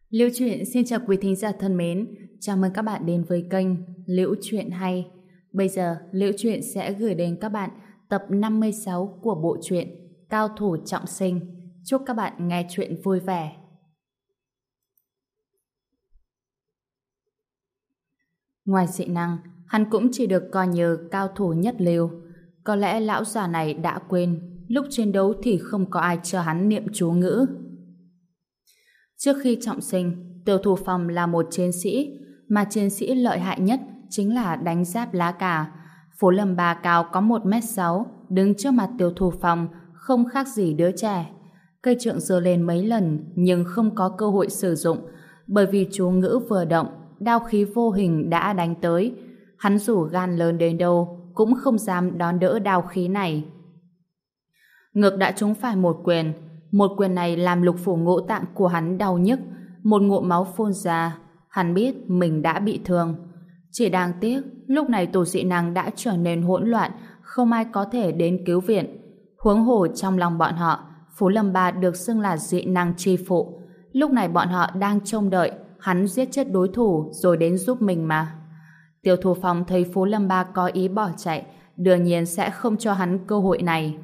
Liễu Chuyện xin chào quý thính giả thân mến, chào mừng các bạn đến với kênh Liễu Chuyện Hay. Bây giờ, Liễu Chuyện sẽ gửi đến các bạn tập 56 của bộ truyện Cao Thủ Trọng Sinh. Chúc các bạn nghe chuyện vui vẻ. Ngoài dị năng, hắn cũng chỉ được coi như cao thủ nhất lưu. Có lẽ lão già này đã quên, lúc chiến đấu thì không có ai cho hắn niệm chú ngữ. Trước khi trọng sinh, Tiêu Thu Phong là một chiến sĩ, mà chiến sĩ lợi hại nhất chính là đánh giáp lá cà. Phố Lâm Ba cao có 1m6, đứng trước mặt Tiêu Thu Phong không khác gì đứa trẻ. Cây trượng giơ lên mấy lần nhưng không có cơ hội sử dụng, bởi vì chú ngữ vừa động, đao khí vô hình đã đánh tới. Hắn dù gan lớn đến đâu cũng không dám đón đỡ đao khí này. Ngực đã trúng phải một quyền này làm lục phủ ngũ tạng của hắn đau nhức, một ngụm máu phun ra. Hắn biết mình đã bị thương. Chỉ đáng tiếc, lúc này tổ dị năng đã trở nên hỗn loạn, không ai có thể đến cứu viện. Huống hồ trong lòng bọn họ, Phú Lâm Ba được xưng là dị năng chi phụ. Lúc này bọn họ đang trông đợi hắn giết chết đối thủ rồi đến giúp mình mà. Tiêu Thu Phong thấy Phú Lâm Ba có ý bỏ chạy, đương nhiên sẽ không cho hắn cơ hội này.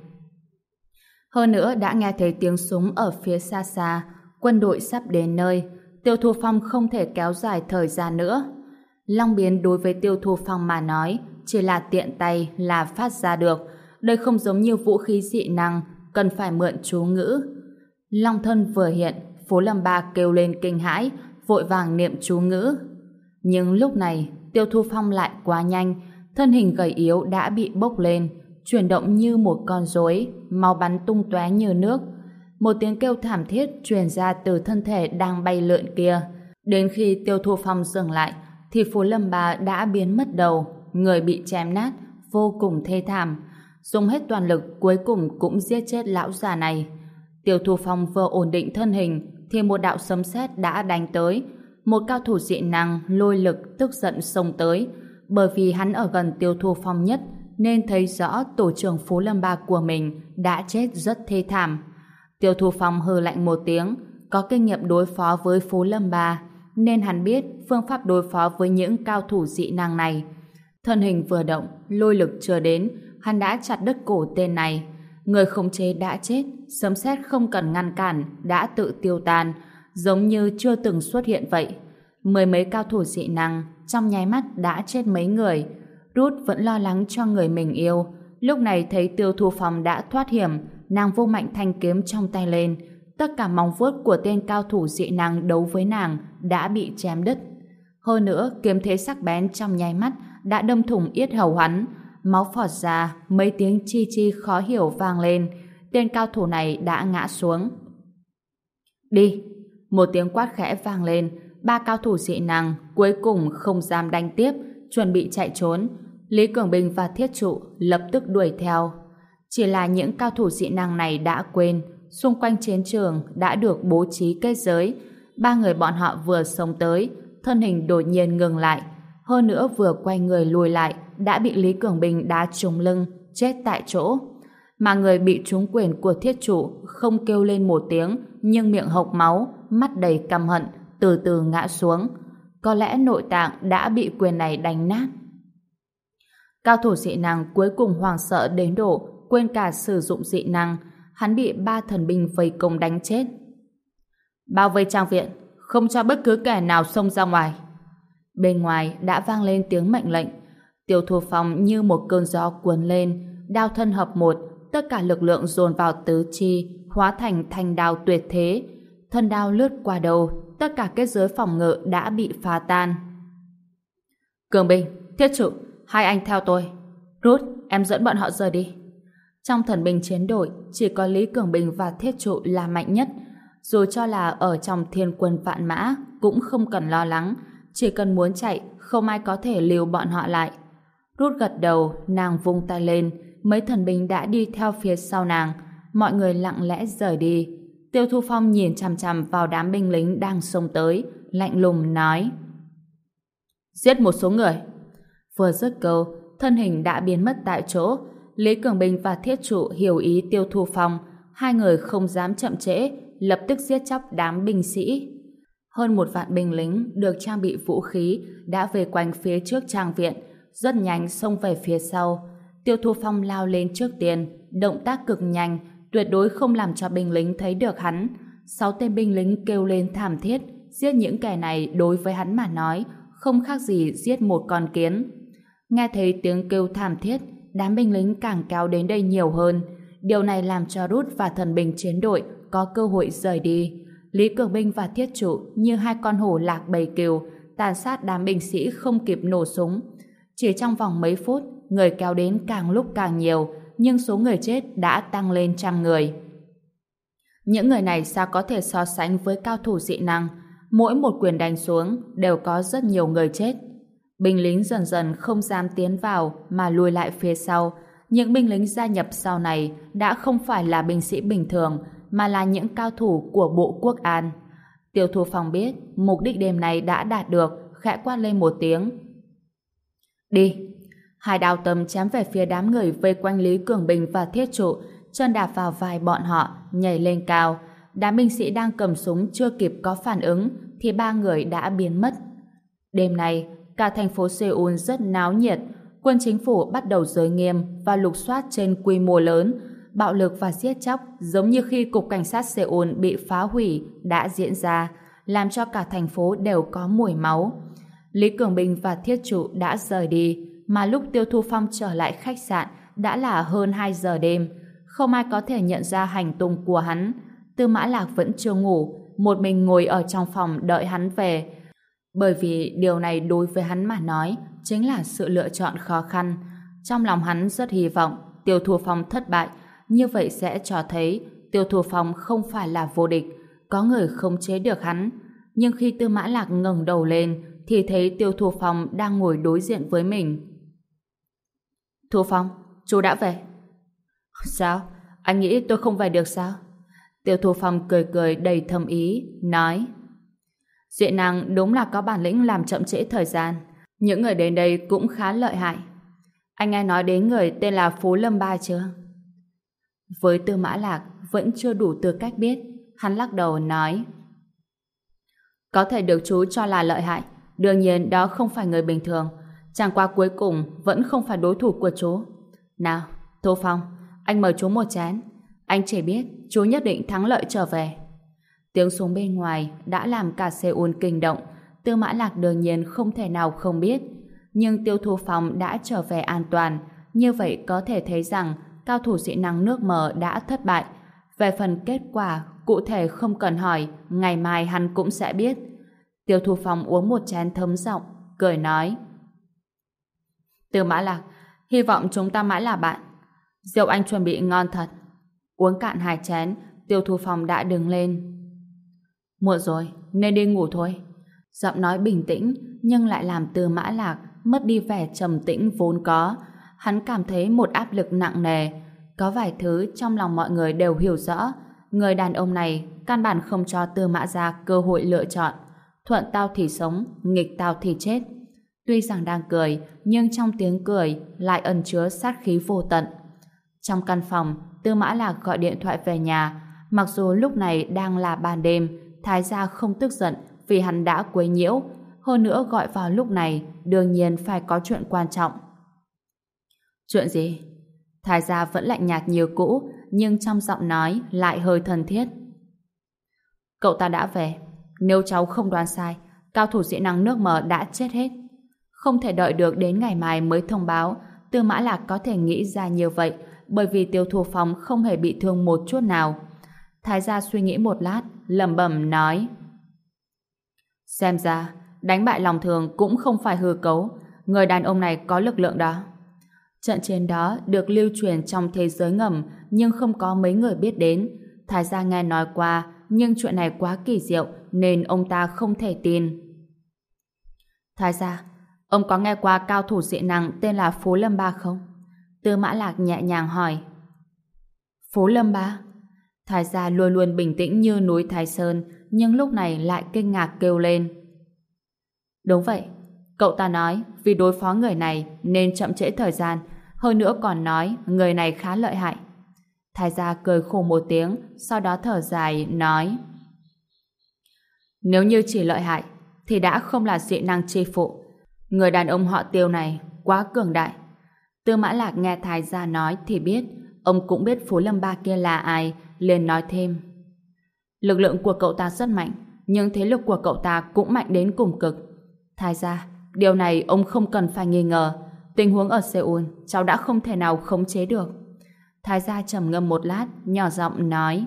Hơn nữa đã nghe thấy tiếng súng ở phía xa xa, quân đội sắp đến nơi. Tiêu Thu Phong không thể kéo dài thời gian nữa. Long biến đối với Tiêu Thu Phong mà nói chỉ là tiện tay là phát ra được. Đây không giống như vũ khí dị năng, cần phải mượn chú ngữ. Long thân vừa hiện, Phú Lâm Ba kêu lên kinh hãi, vội vàng niệm chú ngữ. Nhưng lúc này Tiêu Thu Phong lại quá nhanh, thân hình gầy yếu đã bị bốc lên, chuyển động như một con rối, máu bắn tung tóe như nước. Một tiếng kêu thảm thiết truyền ra từ thân thể đang bay lượn kia. Đến khi Tiêu Thu Phong dừng lại, thì Phú Lâm Ba đã biến mất đầu, người bị chém nát, vô cùng thê thảm. Dùng hết toàn lực cuối cùng cũng giết chết lão già này. Tiêu Thu Phong vừa ổn định thân hình, thì một đạo sấm sét đã đánh tới. Một cao thủ dị năng lôi lực tức giận xông tới. Bởi vì hắn ở gần Tiêu Thu Phong nhất, nên thấy rõ tổ trưởng Phú Lâm Ba của mình đã chết rất thê thảm. Tiêu Thu Phong hừ lạnh một tiếng, có kinh nghiệm đối phó với Phú Lâm Ba, nên hắn biết phương pháp đối phó với những cao thủ dị năng này. Thân hình vừa động, lôi lực chưa đến, hắn đã chặt đứt cổ tên này. Người khống chế đã chết, sấm sét không cần ngăn cản, đã tự tiêu tan, giống như chưa từng xuất hiện vậy. Mười mấy cao thủ dị năng trong nháy mắt đã chết mấy người. Ruth vẫn lo lắng cho người mình yêu. Lúc này thấy Tiêu Thu Phong đã thoát hiểm, nàng vung mạnh thanh kiếm trong tay lên. Tất cả móng vuốt của tên cao thủ dị năng đấu với nàng đã bị chém đứt. Hơn nữa, kiếm thế sắc bén trong nháy mắt đã đâm thủng yết hầu hắn. Máu phọt ra, mấy tiếng chi chi khó hiểu vang lên. Tên cao thủ này đã ngã xuống. Đi! Một tiếng quát khẽ vang lên. Ba cao thủ dị năng cuối cùng không dám đánh tiếp, chuẩn bị chạy trốn. Lý Cường Bình và Thiết Trụ lập tức đuổi theo. Chỉ là những cao thủ dị năng này đã quên, xung quanh chiến trường đã được bố trí kết giới. Ba người bọn họ vừa xông tới, thân hình đột nhiên ngừng lại. Hơn nữa vừa quay người lùi lại, đã bị Lý Cường Bình đá trúng lưng, chết tại chỗ. Mà người bị trúng quyền của Thiết Trụ không kêu lên một tiếng, nhưng miệng hộc máu, mắt đầy căm hận, từ từ ngã xuống. Có lẽ nội tạng đã bị quyền này đánh nát. Cao thủ dị năng cuối cùng hoảng sợ đến độ quên cả sử dụng dị năng. Hắn bị ba thần binh vây công đánh chết. Bao vây trang viện, không cho bất cứ kẻ nào xông ra ngoài. Bên ngoài đã vang lên tiếng mệnh lệnh. Tiêu Thu Phong như một cơn gió cuốn lên, đao thân hợp một, tất cả lực lượng dồn vào tứ chi, hóa thành thanh đao tuyệt thế. Thân đao lướt qua đầu, tất cả kết giới phòng ngự đã bị phá tan. Cường Bình, Thiết Trụ, hai anh theo tôi. Ruth, em dẫn bọn họ rời đi. Trong thần binh chiến đội, chỉ có Lý Cường Bình và Thiết Trụ là mạnh nhất. Dù cho là ở trong thiên quân vạn mã, cũng không cần lo lắng. Chỉ cần muốn chạy, không ai có thể lưu bọn họ lại. Ruth gật đầu, nàng vung tay lên. Mấy thần binh đã đi theo phía sau nàng. Mọi người lặng lẽ rời đi. Tiêu Thu Phong nhìn chằm chằm vào đám binh lính đang xông tới, lạnh lùng nói: giết một số người. Vừa dứt câu, thân hình đã biến mất tại chỗ. Lý Cường Bình và Thiết Trụ hiểu ý Tiêu Thu Phong, hai người không dám chậm trễ, lập tức giết chóc đám binh sĩ. Hơn 1 vạn binh lính được trang bị vũ khí đã về quanh phía trước trang viện, rất nhanh xông về phía sau. Tiêu Thu Phong lao lên trước tiên, động tác cực nhanh, tuyệt đối không làm cho binh lính thấy được hắn. 6 tên binh lính kêu lên thảm thiết, giết những kẻ này đối với hắn mà nói không khác gì giết một con kiến. Nghe thấy tiếng kêu thảm thiết, đám binh lính càng kéo đến đây nhiều hơn. Điều này làm cho Rút và thần binh chiến đội có cơ hội rời đi. Lý Cường Binh và Thiết Trụ như 2 con hổ lạc bầy cừu, tàn sát đám binh sĩ không kịp nổ súng. Chỉ trong vòng mấy phút, người kéo đến càng lúc càng nhiều, nhưng số người chết đã tăng lên 100 người. Những người này sao có thể so sánh với cao thủ dị năng? Mỗi một quyền đánh xuống đều có rất nhiều người chết. Binh lính dần dần không dám tiến vào mà lùi lại phía sau. Những binh lính gia nhập sau này đã không phải là binh sĩ bình thường, mà là những cao thủ của Bộ Quốc an. Tiêu Thu Phong biết mục đích đêm này đã đạt được, khẽ quát lên một tiếng. Đi! 2 đao tầm chém về phía đám người vây quanh Lý Cường Bình và Thiết Trụ, chân đạp vào vai bọn họ, nhảy lên cao. Đám binh sĩ đang cầm súng chưa kịp có phản ứng thì 3 người đã biến mất. Đêm nay, cả thành phố Seoul rất náo nhiệt. Quân chính phủ bắt đầu giới nghiêm và lục soát trên quy mô lớn. Bạo lực và giết chóc giống như khi cục cảnh sát Seoul bị phá hủy đã diễn ra, làm cho cả thành phố đều có mùi máu. Lý Cường Bình và Thiết Trụ đã rời đi, mà lúc Tiêu Thu Phong trở lại khách sạn đã là hơn 2 giờ đêm. Không ai có thể nhận ra hành tung của hắn. Tư Mã Lạc vẫn chưa ngủ, một mình ngồi ở trong phòng đợi hắn về. Bởi vì điều này đối với hắn mà nói chính là sự lựa chọn khó khăn. Trong lòng hắn rất hy vọng Tiêu Thu Phong thất bại, như vậy sẽ cho thấy Tiêu Thu Phong không phải là vô địch, có người khống chế được hắn. Nhưng khi Tư Mã Lạc ngẩng đầu lên thì thấy Tiêu Thu Phong đang ngồi đối diện với mình. Thu Phong, chú đã về. Sao? Anh nghĩ tôi không về được sao? Tiêu Thu Phong cười cười đầy thâm ý, nói: Diện năng đúng là có bản lĩnh làm chậm trễ thời gian. Những người đến đây cũng khá lợi hại. Anh nghe nói đến người tên là Phú Lâm Ba chưa? Với Tư Mã Lạc vẫn chưa đủ tư cách biết, hắn lắc đầu nói: Có thể được chú cho là lợi hại, đương nhiên đó không phải người bình thường, chẳng qua cuối cùng vẫn không phải đối thủ của chú. Nào, Thu Phong, anh mời chú một chén. Anh chỉ biết chú nhất định thắng lợi trở về. Tiếng súng bên ngoài đã làm cả Seoul kinh động. Tư Mã Lạc đương nhiên không thể nào không biết. Nhưng Tiêu Thu Phong đã trở về an toàn. Như vậy có thể thấy rằng cao thủ dị năng nước Mờ đã thất bại. Về phần kết quả cụ thể không cần hỏi, ngày mai hắn cũng sẽ biết. Tiêu Thu Phong uống một chén thấm giọng, cười nói: Tư Mã Lạc, hy vọng chúng ta mãi là bạn. Rượu anh chuẩn bị ngon thật. Uống cạn 2 chén, Tiêu Thu Phong đã đứng lên. Muộn rồi, nên đi ngủ thôi. Giọng nói bình tĩnh nhưng lại làm Tư Mã Lạc mất đi vẻ trầm tĩnh vốn có. Hắn cảm thấy một áp lực nặng nề. Có vài thứ trong lòng mọi người đều hiểu rõ. Người đàn ông này căn bản không cho Tư Mã gia cơ hội lựa chọn. Thuận tao thì sống, nghịch tao thì chết. Tuy rằng đang cười, nhưng trong tiếng cười lại ẩn chứa sát khí vô tận. Trong căn phòng, Tư Mã Lạc gọi điện thoại về nhà. Mặc dù lúc này đang là ban đêm, Thái gia không tức giận vì hắn đã quấy nhiễu. Hơn nữa gọi vào lúc này đương nhiên phải có chuyện quan trọng. Chuyện gì? Thái gia vẫn lạnh nhạt như cũ, nhưng trong giọng nói lại hơi thân thiết. Cậu ta đã về. Nếu cháu không đoán sai, cao thủ dị năng nước Mờ đã chết hết. Không thể đợi được đến ngày mai mới thông báo. Tư Mã Lạc có thể nghĩ ra như vậy bởi vì Tiêu Thu Phong không hề bị thương một chút nào. Thái gia suy nghĩ một lát, lẩm bẩm nói: Xem ra đánh bại lòng thường cũng không phải hư cấu. Người đàn ông này có lực lượng đó. Trận chiến đó được lưu truyền trong thế giới ngầm nhưng không có mấy người biết đến. Thái gia nghe nói qua, nhưng chuyện này quá kỳ diệu nên ông ta không thể tin. Thái gia, ông có nghe qua cao thủ dị năng tên là Phú Lâm Ba không? Tư Mã Lạc nhẹ nhàng hỏi. Phú Lâm Ba? Thái gia luôn luôn bình tĩnh như núi Thái Sơn, nhưng lúc này lại kinh ngạc kêu lên. Đúng vậy, cậu ta nói vì đối phó người này nên chậm trễ thời gian, hơn nữa còn nói người này khá lợi hại. Thái gia cười khổ một tiếng, sau đó thở dài nói: Nếu như chỉ lợi hại, thì đã không là dị năng chi phụ. Người đàn ông họ Tiêu này quá cường đại. Tư Mã Lạc nghe Thái gia nói thì biết, ông cũng biết Phú Lâm Ba kia là ai, liền nói thêm. Lực lượng của cậu ta rất mạnh, nhưng thế lực của cậu ta cũng mạnh đến cùng cực. Thái gia, điều này ông không cần phải nghi ngờ. Tình huống ở Seoul, cháu đã không thể nào khống chế được. Thái gia trầm ngâm một lát, nhỏ giọng nói.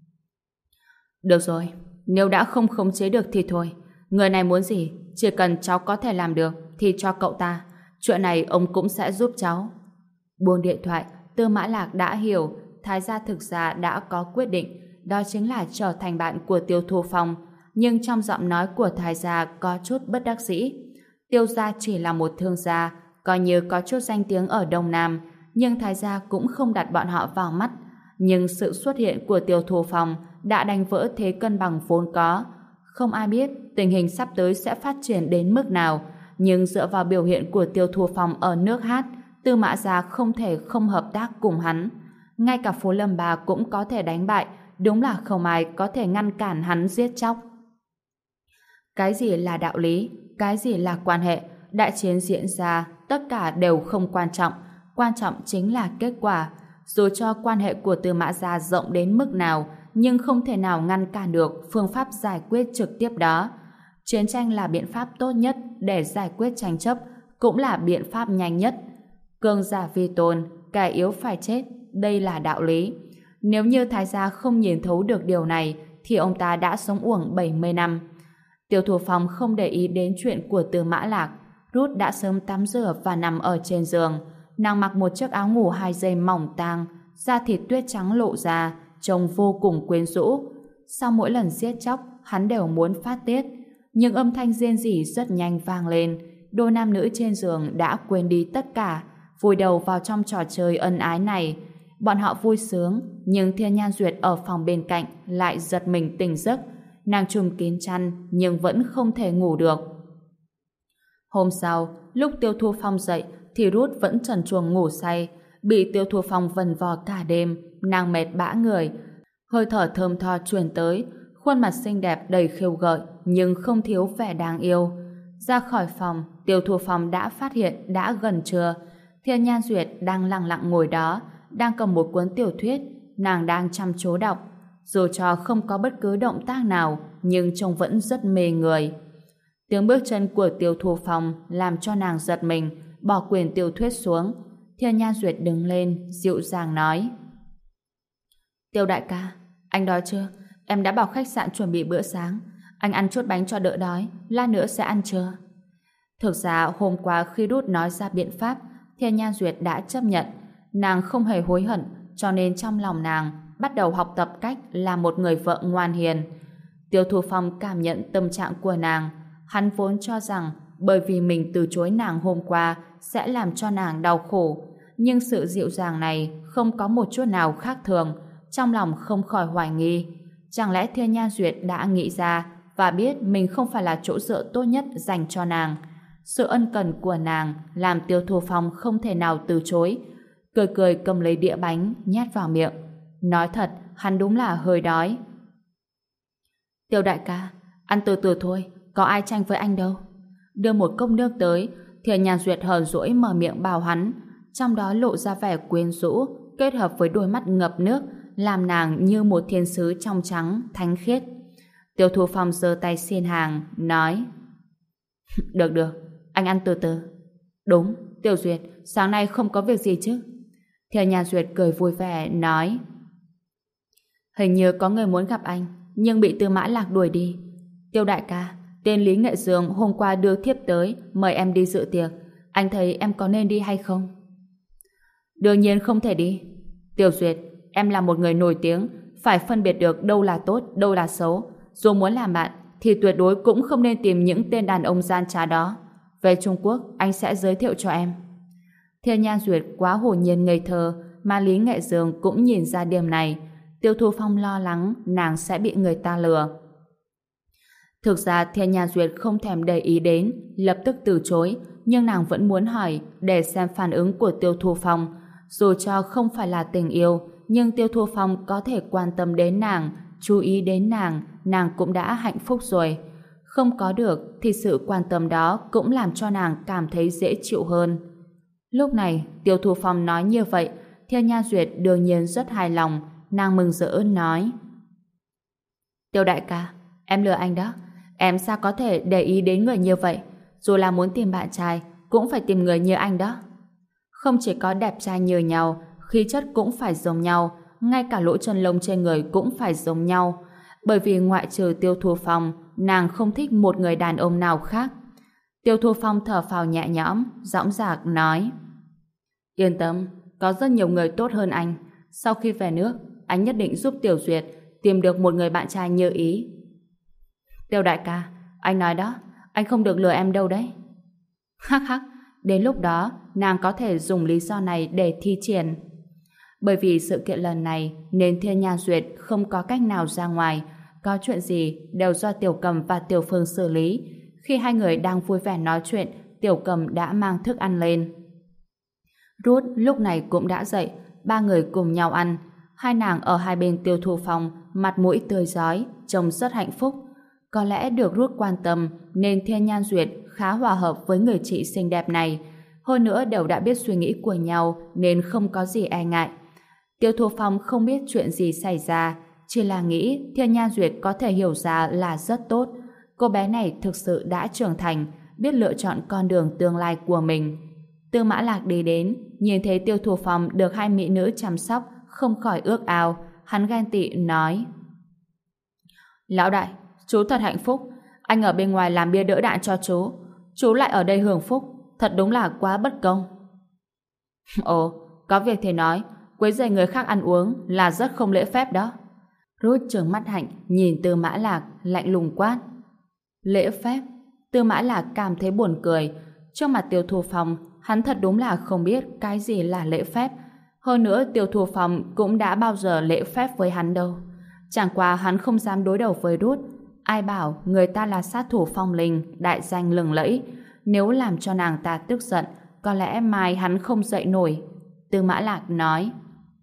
Được rồi, nếu đã không khống chế được thì thôi. Người này muốn gì, chỉ cần cháu có thể làm được thì cho cậu ta. Chuyện này ông cũng sẽ giúp cháu. Buông điện thoại, Tư Mã Lạc đã hiểu Thái gia thực ra đã có quyết định, đó chính là trở thành bạn của Tiêu Thu Phong. Nhưng trong giọng nói của Thái gia có chút bất đắc dĩ. Tiêu gia chỉ là một thương gia, coi như có chút danh tiếng ở Đông Nam, nhưng Thái gia cũng không đặt bọn họ vào mắt. Nhưng sự xuất hiện của Tiêu Thu Phong đã đánh vỡ thế cân bằng vốn có. Không ai biết tình hình sắp tới sẽ phát triển đến mức nào, nhưng dựa vào biểu hiện của Tiêu Thu Phong ở nước hát, Tư Mã gia không thể không hợp tác cùng hắn. Ngay cả Phú Lâm Ba cũng có thể đánh bại, đúng là không ai có thể ngăn cản hắn giết chóc. Cái gì là đạo lý, cái gì là quan hệ, đại chiến diễn ra, tất cả đều không quan trọng chính là kết quả. Dù cho quan hệ của Tư Mã gia rộng đến mức nào, nhưng không thể nào ngăn cản được phương pháp giải quyết trực tiếp đó. Chiến tranh là biện pháp tốt nhất để giải quyết tranh chấp, cũng là biện pháp nhanh nhất. Cường giả vi tôn, kẻ yếu phải chết, đây là đạo lý. Nếu như Thái gia không nhìn thấu được điều này, thì ông ta đã sống uổng 70 năm. Tiêu Thu Phong không để ý đến chuyện của Tư Mã Lạc. Ruth đã sớm tắm rửa và nằm ở trên giường. Nàng mặc một chiếc áo ngủ 2 dây mỏng tang, da thịt tuyết trắng lộ ra, trông vô cùng quyến rũ. Sau mỗi lần giết chóc, hắn đều muốn phát tiết. Nhưng âm thanh rên rỉ rất nhanh vang lên. Đôi nam nữ trên giường đã quên đi tất cả, vùi đầu vào trong trò chơi ân ái này. Bọn họ vui sướng, nhưng Thiên Nhan Duyệt ở phòng bên cạnh lại giật mình tỉnh giấc. Nàng trùm kín chăn nhưng vẫn không thể ngủ được. Hôm sau, lúc Tiêu Thu Phong dậy thì Ruth vẫn trần truồng ngủ say. Bị Tiêu Thu Phong vần vò cả đêm, nàng mệt bã người. Hơi thở thơm tho truyền tới, khuôn mặt xinh đẹp đầy khiêu gợi nhưng không thiếu vẻ đáng yêu. Ra khỏi phòng, Tiêu Thu Phong đã phát hiện đã gần trưa. Thiên Nhan Duyệt đang lặng lặng ngồi đó, đang cầm một cuốn tiểu thuyết, nàng đang chăm chú đọc. Dù cho không có bất cứ động tác nào, nhưng trông vẫn rất mê người. Tiếng bước chân của Tiêu Thu Phong làm cho nàng giật mình, bỏ quyển tiểu thuyết xuống. Thiên Nhan Duyệt đứng lên, dịu dàng nói. Tiêu đại ca, anh đói chưa? Em đã bảo khách sạn chuẩn bị bữa sáng. Anh ăn chút bánh cho đỡ đói, lát nữa sẽ ăn trưa. Thực ra hôm qua khi Ruth nói ra biện pháp, Thiên Nhan Duyệt đã chấp nhận. Nàng không hề hối hận, cho nên trong lòng nàng bắt đầu học tập cách làm một người vợ ngoan hiền. Tiêu Thu Phong cảm nhận tâm trạng của nàng. Hắn vốn cho rằng bởi vì mình từ chối nàng hôm qua sẽ làm cho nàng đau khổ. Nhưng sự dịu dàng này không có một chút nào khác thường. Trong lòng không khỏi hoài nghi. Chẳng lẽ Thiên Nhan Duyệt đã nghĩ ra và biết mình không phải là chỗ dựa tốt nhất dành cho nàng. Sự ân cần của nàng làm Tiêu Thu Phong không thể nào từ chối. Cười cười cầm lấy đĩa bánh nhét vào miệng. Nói thật, hắn đúng là hơi đói. Tiêu đại ca, ăn từ từ thôi, có ai tranh với anh đâu. Đưa một cốc nước tới, Thiên Nhan Duyệt hờn dỗi mở miệng bảo hắn, trong đó lộ ra vẻ quyến rũ, kết hợp với đôi mắt ngập nước, làm nàng như một thiên sứ trong trắng, thánh khiết. Tiêu Thu Phong giơ tay xin hàng, nói: Được được, anh ăn từ từ. Đúng, Tiêu Duyệt, sáng nay không có việc gì chứ? Thiên Nhan Duyệt cười vui vẻ, nói: Hình như có người muốn gặp anh, nhưng bị Tư Mã Lạc đuổi đi. Tiêu đại ca, tên Lý Nghệ Dương hôm qua đưa thiếp tới, mời em đi dự tiệc. Anh thấy em có nên đi hay không? Đương nhiên không thể đi. Tiêu Duyệt, em là một người nổi tiếng, phải phân biệt được đâu là tốt, đâu là xấu. Dù muốn làm bạn, thì tuyệt đối cũng không nên tìm những tên đàn ông gian trá đó. Về Trung Quốc, anh sẽ giới thiệu cho em. Thiên Nhan Duyệt quá hồn nhiên ngây thơ, mà Lý Nghệ Dương cũng nhìn ra điểm này. Tiêu Thu Phong lo lắng nàng sẽ bị người ta lừa. Thực ra Thiên Nhan Duyệt không thèm để ý đến, lập tức từ chối, nhưng nàng vẫn muốn hỏi để xem phản ứng của Tiêu Thu Phong. Dù cho không phải là tình yêu, nhưng Tiêu Thu Phong có thể quan tâm đến nàng, chú ý đến nàng cũng đã hạnh phúc rồi. Không có được thì sự quan tâm đó cũng làm cho nàng cảm thấy dễ chịu hơn. Lúc này, Tiêu Thu Phong nói như vậy, Thiên Nha Duyệt đương nhiên rất hài lòng, nàng mừng rỡ nói: Tiêu đại ca, em lừa anh đó. Em sao có thể để ý đến người như vậy? Dù là muốn tìm bạn trai, cũng phải tìm người như anh đó. Không chỉ có đẹp trai như nhau, khí chất cũng phải giống nhau, ngay cả lỗ chân lông trên người cũng phải giống nhau. Bởi vì ngoại trừ Tiêu Thu Phong, nàng không thích một người đàn ông nào khác. Tiêu Thu Phong thở phào nhẹ nhõm, dõng dạc nói: Yên tâm, có rất nhiều người tốt hơn anh. Sau khi về nước, anh nhất định giúp Tiểu Duyệt tìm được một người bạn trai như ý. Tiêu đại ca, anh nói đó, anh không được lừa em đâu đấy. Hắc hắc, đến lúc đó nàng có thể dùng lý do này để thi triển. Bởi vì sự kiện lần này nên Thiên Nha Duyệt không có cách nào ra ngoài, có chuyện gì đều do Tiểu Cầm và Tiểu Phương xử lý. Khi hai người đang vui vẻ nói chuyện, Tiểu Cầm đã mang thức ăn lên. Ruth lúc này cũng đã dậy, ba người cùng nhau ăn. Hai nàng ở hai bên Tiêu Thu Phong, mặt mũi tươi rói, trông rất hạnh phúc. Có lẽ được Ruth quan tâm nên Thiên Nhan Duyệt khá hòa hợp với người chị xinh đẹp này. Hơn nữa đều đã biết suy nghĩ của nhau nên không có gì e ngại. Tiêu Thu Phong không biết chuyện gì xảy ra, chỉ là nghĩ Thiên Nhan Duyệt có thể hiểu ra là rất tốt. Cô bé này thực sự đã trưởng thành, biết lựa chọn con đường tương lai của mình. Tư Mã Lạc đi đến, nhìn thấy Tiêu Thu Phong được hai mỹ nữ chăm sóc, không khỏi ước ao. Hắn ghen tị nói: Lão đại, chú thật hạnh phúc. Anh ở bên ngoài làm bia đỡ đạn cho chú lại ở đây hưởng phúc, thật đúng là quá bất công. Ồ, có việc thì nói, quấy rầy người khác ăn uống là rất không lễ phép đó. Ruth trừng mắt hạnh nhìn Tư Mã Lạc, lạnh lùng quát: Lễ phép? Tư Mã Lạc cảm thấy buồn cười. Trước mặt Tiêu Thu Phong, hắn thật đúng là không biết cái gì là lễ phép. Hơn nữa Tiêu Thu Phong cũng đã bao giờ lễ phép với hắn đâu. Chẳng qua hắn không dám đối đầu với Ruth. Ai bảo người ta là sát thủ phong linh, đại danh lừng lẫy. Nếu làm cho nàng ta tức giận, có lẽ mai hắn không dậy nổi. Tư Mã Lạc nói: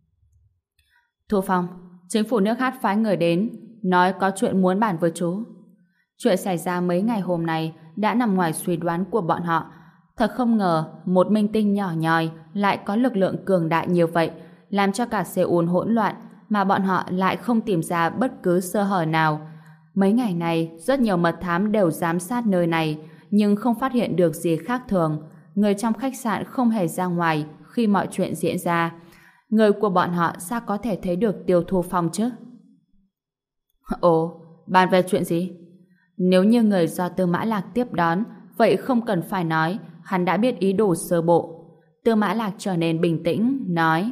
Thu Phong, chính phủ nước Hát phái người đến, nói có chuyện muốn bàn với chú. Chuyện xảy ra mấy ngày hôm nay đã nằm ngoài suy đoán của bọn họ. Thật không ngờ một minh tinh nhỏ nhoi lại có lực lượng cường đại như vậy, làm cho cả Seoul hỗn loạn, mà bọn họ lại không tìm ra bất cứ sơ hở nào. Mấy ngày này rất nhiều mật thám đều giám sát nơi này, nhưng không phát hiện được gì khác thường. Người trong khách sạn không hề ra ngoài khi mọi chuyện diễn ra. Người của bọn họ sao có thể thấy được Tiêu Thu Phong chứ? Ồ, bàn về chuyện gì? Nếu như người do Tư Mã Lạc tiếp đón, vậy không cần phải nói, hắn đã biết ý đồ sơ bộ. Tư Mã Lạc trở nên bình tĩnh, nói: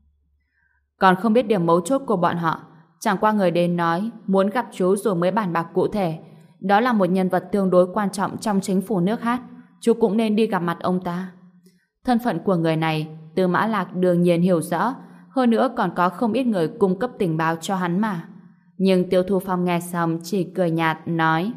Còn không biết điểm mấu chốt của bọn họ. Chẳng qua người đến nói muốn gặp chú rồi mới bàn bạc cụ thể. Đó là một nhân vật tương đối quan trọng trong chính phủ nước Hát. Chú cũng nên đi gặp mặt ông ta. Thân phận của người này Tư Mã Lạc đương nhiên hiểu rõ. Hơn nữa còn có không ít người cung cấp tình báo cho hắn mà. Nhưng Tiêu Thu Phong nghe xong chỉ cười nhạt nói: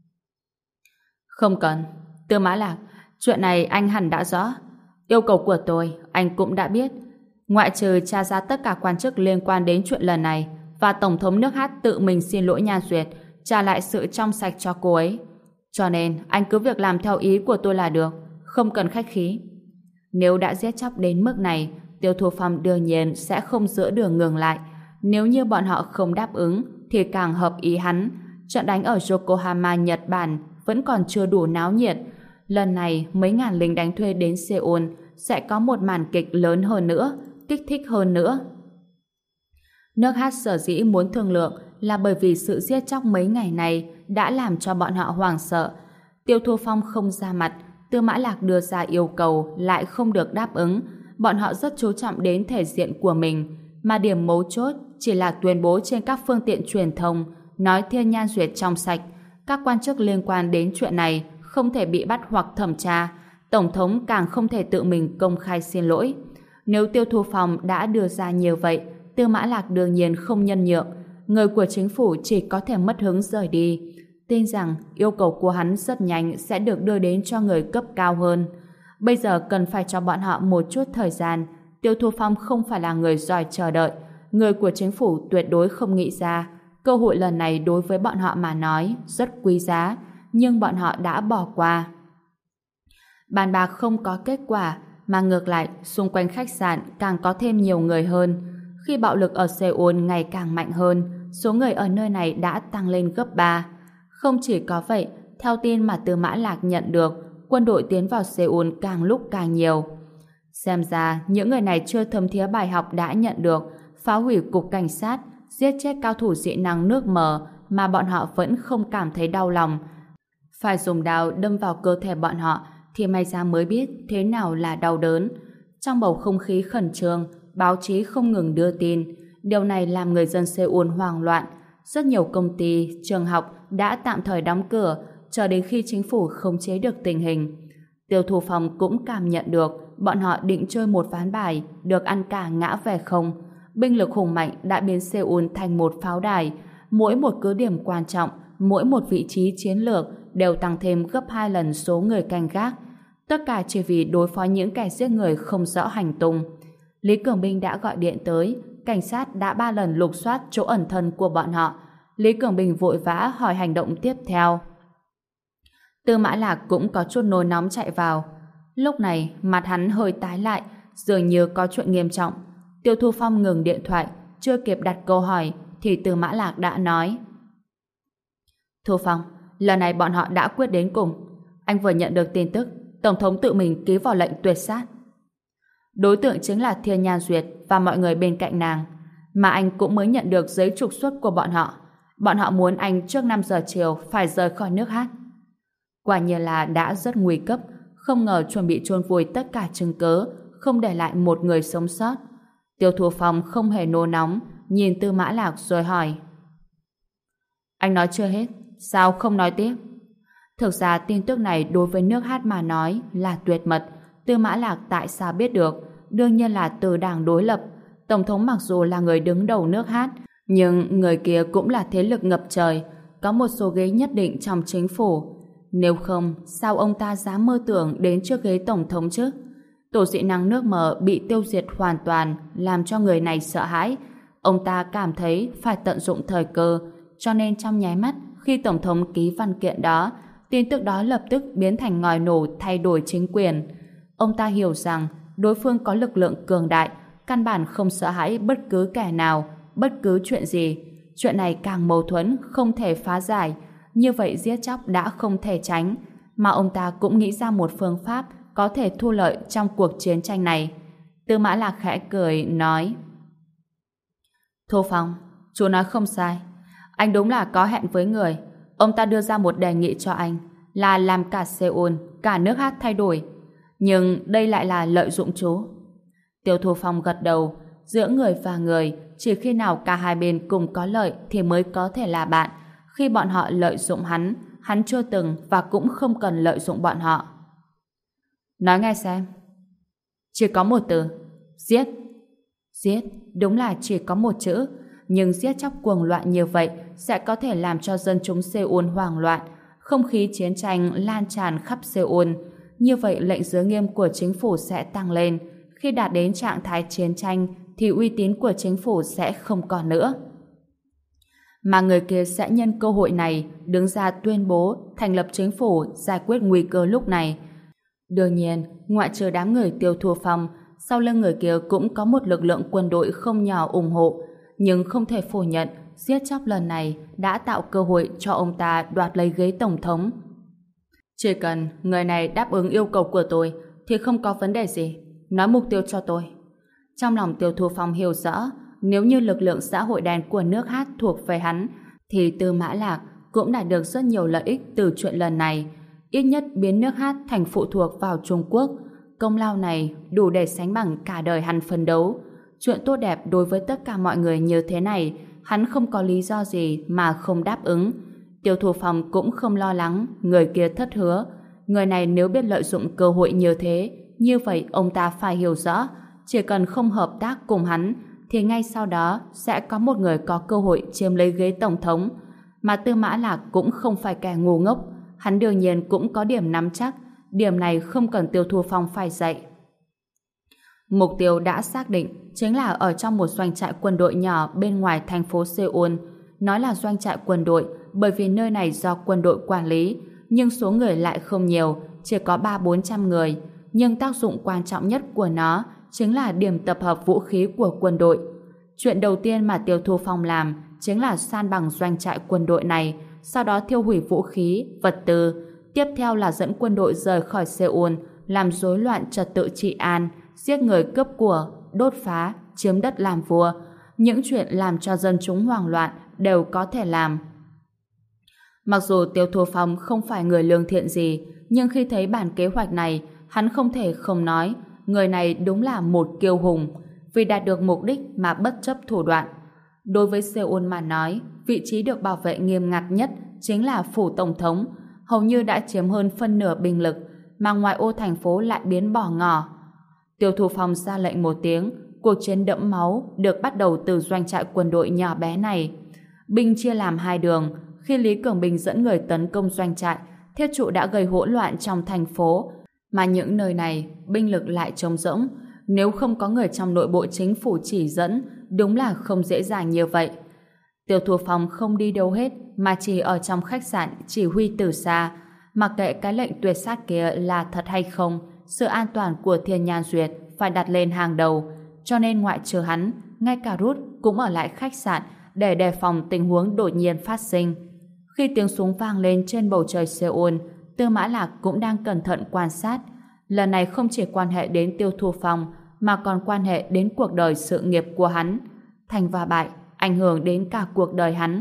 Không cần. Tư Mã Lạc, chuyện này anh hẳn đã rõ. Yêu cầu của tôi anh cũng đã biết. Ngoại trừ tra ra tất cả quan chức liên quan đến chuyện lần này và Tổng thống nước Hát tự mình xin lỗi Nha Duyệt, trả lại sự trong sạch cho cô ấy. Cho nên anh cứ việc làm theo ý của tôi là được, không cần khách khí. Nếu đã giết chóc đến mức này, Tiêu Thu Phong đương nhiên sẽ không giữa đường ngừng lại. Nếu như bọn họ không đáp ứng thì càng hợp ý hắn. Trận đánh ở Yokohama, Nhật Bản vẫn còn chưa đủ náo nhiệt. Lần này mấy ngàn lính đánh thuê đến Seoul sẽ có một màn kịch lớn hơn nữa, kích thích hơn nữa. Nước Hát sở dĩ muốn thương lượng là bởi vì sự giết chóc mấy ngày này đã làm cho bọn họ hoảng sợ. Tiêu Thu Phong không ra mặt, Tư Mã Lạc đưa ra yêu cầu lại không được đáp ứng. Bọn họ rất chú trọng đến thể diện của mình, mà điểm mấu chốt chỉ là tuyên bố trên các phương tiện truyền thông nói Thiên Nhan Duyệt trong sạch. Các quan chức liên quan đến chuyện này không thể bị bắt hoặc thẩm tra. Tổng thống càng không thể tự mình công khai xin lỗi. Nếu Tiêu Thu Phong đã đưa ra như vậy, Tư Mã Lạc đương nhiên không nhân nhượng. Người của chính phủ chỉ có thể mất hứng rời đi. Tin rằng yêu cầu của hắn rất nhanh sẽ được đưa đến cho người cấp cao hơn. Bây giờ cần phải cho bọn họ một chút thời gian. Tiêu Thu Phong không phải là người giỏi chờ đợi. Người của chính phủ tuyệt đối không nghĩ ra Cơ hội lần này đối với bọn họ mà nói rất quý giá, nhưng bọn họ đã bỏ qua. Bàn bạc không có kết quả, mà ngược lại xung quanh khách sạn càng có thêm nhiều người hơn. Khi bạo lực ở Seoul ngày càng mạnh hơn, số người ở nơi này đã tăng lên gấp 3. Không chỉ có vậy, theo tin mà Tư Mã Lạc nhận được, quân đội tiến vào Seoul càng lúc càng nhiều. Xem ra, những người này chưa thấm thía bài học đã nhận được, phá hủy cục cảnh sát, giết chết cao thủ dị năng nước mờ mà bọn họ vẫn không cảm thấy đau lòng. Phải dùng đao đâm vào cơ thể bọn họ thì may ra mới biết thế nào là đau đớn. Trong bầu không khí khẩn trương, báo chí không ngừng đưa tin. Điều này làm người dân Seoul hoang loạn. Rất nhiều công ty, trường học đã tạm thời đóng cửa chờ đến khi chính phủ khống chế được tình hình. Tiêu Thu Phong cũng cảm nhận được bọn họ định chơi một ván bài được ăn cả ngã về không. Binh lực hùng mạnh đã biến Seoul thành một pháo đài. Mỗi một cứ điểm quan trọng, mỗi một vị trí chiến lược đều tăng thêm gấp 2 lần số người canh gác. Tất cả chỉ vì đối phó những kẻ giết người không rõ hành tung. Lý Cường Bình đã gọi điện tới, cảnh sát đã 3 lần lục soát chỗ ẩn thân của bọn họ. Lý Cường Bình vội vã hỏi hành động tiếp theo. Tư Mã Lạc cũng có chút nôn nóng chạy vào. Lúc này, mặt hắn hơi tái lại, dường như có chuyện nghiêm trọng. Tiêu Thu Phong ngừng điện thoại, chưa kịp đặt câu hỏi, thì Tư Mã Lạc đã nói. Thu Phong, lần này bọn họ đã quyết đến cùng. Anh vừa nhận được tin tức, Tổng thống tự mình ký vào lệnh tuyệt sát. Đối tượng chính là Thiên Nhan Duyệt và mọi người bên cạnh nàng, mà anh cũng mới nhận được giấy trục xuất của bọn họ. Bọn họ muốn anh trước 5 giờ chiều phải rời khỏi nước Hát. Quả nhiên là đã rất nguy cấp, không ngờ chuẩn bị chôn vùi tất cả chứng cớ, không để lại một người sống sót. Tiêu Thu Phong không hề nôn nóng, nhìn Tư Mã Lạc rồi hỏi. Anh nói chưa hết, sao không nói tiếp? Thực ra tin tức này đối với nước Hát mà nói là tuyệt mật. Tư Mã Lạc tại sao biết được? Đương nhiên là từ đảng đối lập. Tổng thống mặc dù là người đứng đầu nước Hát, nhưng người kia cũng là thế lực ngập trời, có một số ghế nhất định trong chính phủ. Nếu không, sao ông ta dám mơ tưởng đến trước ghế tổng thống chứ? Tổ dị năng nước mờ bị tiêu diệt hoàn toàn, làm cho người này sợ hãi. Ông ta cảm thấy phải tận dụng thời cơ, cho nên trong nháy mắt khi tổng thống ký văn kiện đó, tin tức đó lập tức biến thành ngòi nổ thay đổi chính quyền. Ông ta hiểu rằng đối phương có lực lượng cường đại, căn bản không sợ hãi bất cứ kẻ nào, bất cứ chuyện gì. Chuyện này càng mâu thuẫn, không thể phá giải. Như vậy giết chóc đã không thể tránh, mà ông ta cũng nghĩ ra một phương pháp có thể thu lợi trong cuộc chiến tranh này. Tư Mã Lạc khẽ cười, nói. Thu Phong, chú nói không sai. Anh đúng là có hẹn với người. Ông ta đưa ra một đề nghị cho anh là làm cả Seoul, cả nước Hát thay đổi. Nhưng đây lại là lợi dụng chú. Tiêu Thu Phong gật đầu. Giữa người và người, chỉ khi nào cả hai bên cùng có lợi thì mới có thể là bạn. Khi bọn họ lợi dụng hắn chưa từng và cũng không cần lợi dụng bọn họ. Nói nghe xem. Chỉ có một từ. Giết. Giết, đúng là chỉ có một chữ. Nhưng giết chóc cuồng loạn như vậy sẽ có thể làm cho dân chúng Seoul hoảng loạn. Không khí chiến tranh lan tràn khắp Seoul. Như vậy lệnh giới nghiêm của chính phủ sẽ tăng lên. Khi đạt đến trạng thái chiến tranh thì uy tín của chính phủ sẽ không còn nữa. Mà người kia sẽ nhân cơ hội này đứng ra tuyên bố thành lập chính phủ giải quyết nguy cơ lúc này. Đương nhiên, ngoại trừ đám người Tiêu Thu Phong, sau lưng người kia cũng có một lực lượng quân đội không nhỏ ủng hộ, nhưng không thể phủ nhận giết chóc lần này đã tạo cơ hội cho ông ta đoạt lấy ghế tổng thống. Chỉ cần người này đáp ứng yêu cầu của tôi thì không có vấn đề gì. Nói mục tiêu cho tôi. Trong lòng Tiêu Thu Phong hiểu rõ, nếu như lực lượng xã hội đen của nước Hát thuộc về hắn, thì Tư Mã Lạc cũng đạt được rất nhiều lợi ích từ chuyện lần này. Ít nhất biến nước Hát thành phụ thuộc vào Trung Quốc. Công lao này đủ để sánh bằng cả đời hắn phấn đấu. Chuyện tốt đẹp đối với tất cả mọi người như thế này, hắn không có lý do gì mà không đáp ứng. Tiêu Thu Phong cũng không lo lắng người kia thất hứa. Người này nếu biết lợi dụng cơ hội như thế, như vậy ông ta phải hiểu rõ, chỉ cần không hợp tác cùng hắn thì ngay sau đó sẽ có một người có cơ hội chiếm lấy ghế tổng thống. Mà Tư Mã Lạc cũng không phải kẻ ngu ngốc, hắn đương nhiên cũng có điểm nắm chắc, điểm này không cần Tiêu Thu Phong phải dạy. Mục tiêu đã xác định chính là ở trong một doanh trại quân đội nhỏ bên ngoài thành phố Seoul. nói là doanh trại quân đội bởi vì nơi này do quân đội quản lý, nhưng số người lại không nhiều, chỉ có 300-400 người, nhưng tác dụng quan trọng nhất của nó chính là điểm tập hợp vũ khí của quân đội. Chuyện đầu tiên mà Tiêu Thu Phong làm chính là san bằng doanh trại quân đội này, sau đó thiêu hủy vũ khí, vật tư. Tiếp theo là dẫn quân đội rời khỏi Seoul, làm rối loạn trật tự trị an, giết người cướp của, đốt phá, chiếm đất làm vua. Những chuyện làm cho dân chúng hoảng loạn đều có thể làm. Mặc dù Tiêu Thu Phong không phải người lương thiện gì, nhưng khi thấy bản kế hoạch này, hắn không thể không nói, người này đúng là một kiêu hùng, vì đạt được mục đích mà bất chấp thủ đoạn. Đối với Seoul mà nói, vị trí được bảo vệ nghiêm ngặt nhất chính là phủ tổng thống, hầu như đã chiếm hơn phân nửa binh lực, mà ngoại ô thành phố lại biến bỏ ngỏ. Tiêu Thu Phong ra lệnh một tiếng, cuộc chiến đẫm máu được bắt đầu từ doanh trại quân đội nhỏ bé này. Binh chia làm hai đường, khi Lý Cường Bình dẫn người tấn công doanh trại, Thiết Trụ đã gây hỗn loạn trong thành phố, mà những nơi này binh lực lại trống rỗng. Nếu không có người trong nội bộ chính phủ chỉ dẫn, đúng là không dễ dàng như vậy. Tiêu Thu Phong không đi đâu hết, mà chỉ ở trong khách sạn chỉ huy từ xa. Mặc kệ cái lệnh tuyệt sát kia là thật hay không, sự an toàn của Thiên Nhan Duyệt phải đặt lên hàng đầu. Cho nên ngoại trừ hắn, ngay cả Rút cũng ở lại khách sạn để đề phòng tình huống đột nhiên phát sinh. Khi tiếng súng vang lên trên bầu trời Seoul, Tư Mã Lạc cũng đang cẩn thận quan sát. Lần này không chỉ quan hệ đến Tiêu Thu Phong, mà còn quan hệ đến cuộc đời sự nghiệp của hắn. Thành và bại ảnh hưởng đến cả cuộc đời hắn.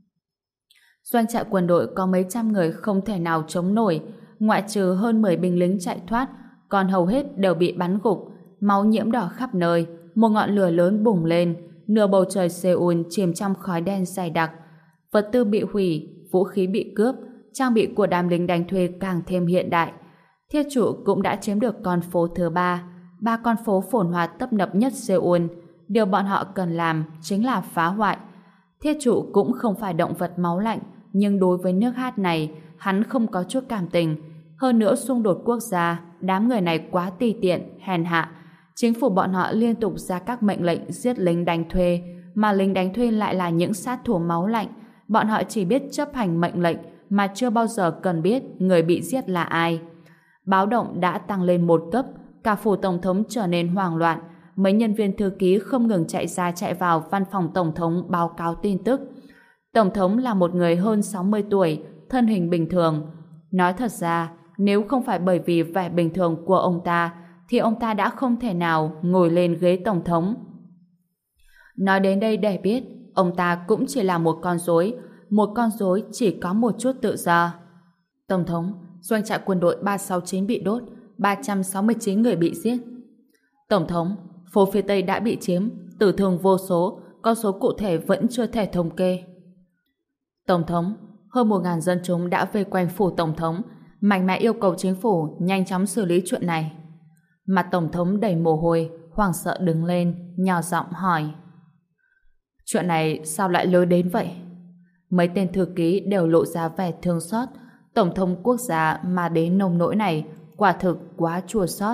Doanh trại quân đội có mấy trăm người không thể nào chống nổi, ngoại trừ hơn 10 binh lính chạy thoát, còn hầu hết đều bị bắn gục, máu nhiễm đỏ khắp nơi, một ngọn lửa lớn bùng lên, nửa bầu trời Seoul chìm trong khói đen dày đặc. Vật tư bị hủy, vũ khí bị cướp, trang bị của đám lính đánh thuê càng thêm hiện đại. Thiết Trụ cũng đã chiếm được con phố thứ ba con phố phồn hoa tấp nập nhất Seoul. Điều bọn họ cần làm chính là phá hoại. Thiết Trụ cũng không phải động vật máu lạnh, nhưng đối với nước Hát này, hắn không có chút cảm tình. Hơn nữa xung đột quốc gia, đám người này quá tùy tiện, hèn hạ. Chính phủ bọn họ liên tục ra các mệnh lệnh giết lính đánh thuê, mà lính đánh thuê lại là những sát thủ máu lạnh. Bọn họ chỉ biết chấp hành mệnh lệnh, mà chưa bao giờ cần biết người bị giết là ai. Báo động đã tăng lên một cấp, cả phủ tổng thống trở nên hoảng loạn. Mấy nhân viên thư ký không ngừng chạy ra chạy vào văn phòng tổng thống báo cáo tin tức. Tổng thống là một người hơn 60 tuổi, thân hình bình thường. Nói thật ra, nếu không phải bởi vì vẻ bình thường của ông ta, thì ông ta đã không thể nào ngồi lên ghế tổng thống. Nói đến đây để biết, ông ta cũng chỉ là một con rối chỉ có một chút tự do. Tổng thống, doanh trại quân đội 369 bị đốt, 369 người bị giết. Tổng thống, phố phía Tây đã bị chiếm, tử thương vô số, con số cụ thể vẫn chưa thể thống kê. Tổng thống, hơn 1.000 dân chúng đã vây quanh phủ tổng thống, mạnh mẽ yêu cầu chính phủ nhanh chóng xử lý chuyện này. Mặt tổng thống đầy mồ hôi, hoảng sợ đứng lên, nhỏ giọng hỏi. Chuyện này sao lại lớn đến vậy? Mấy tên thư ký đều lộ ra vẻ thương xót. Tổng thống quốc gia mà đến nông nỗi này quả thực quá chua xót.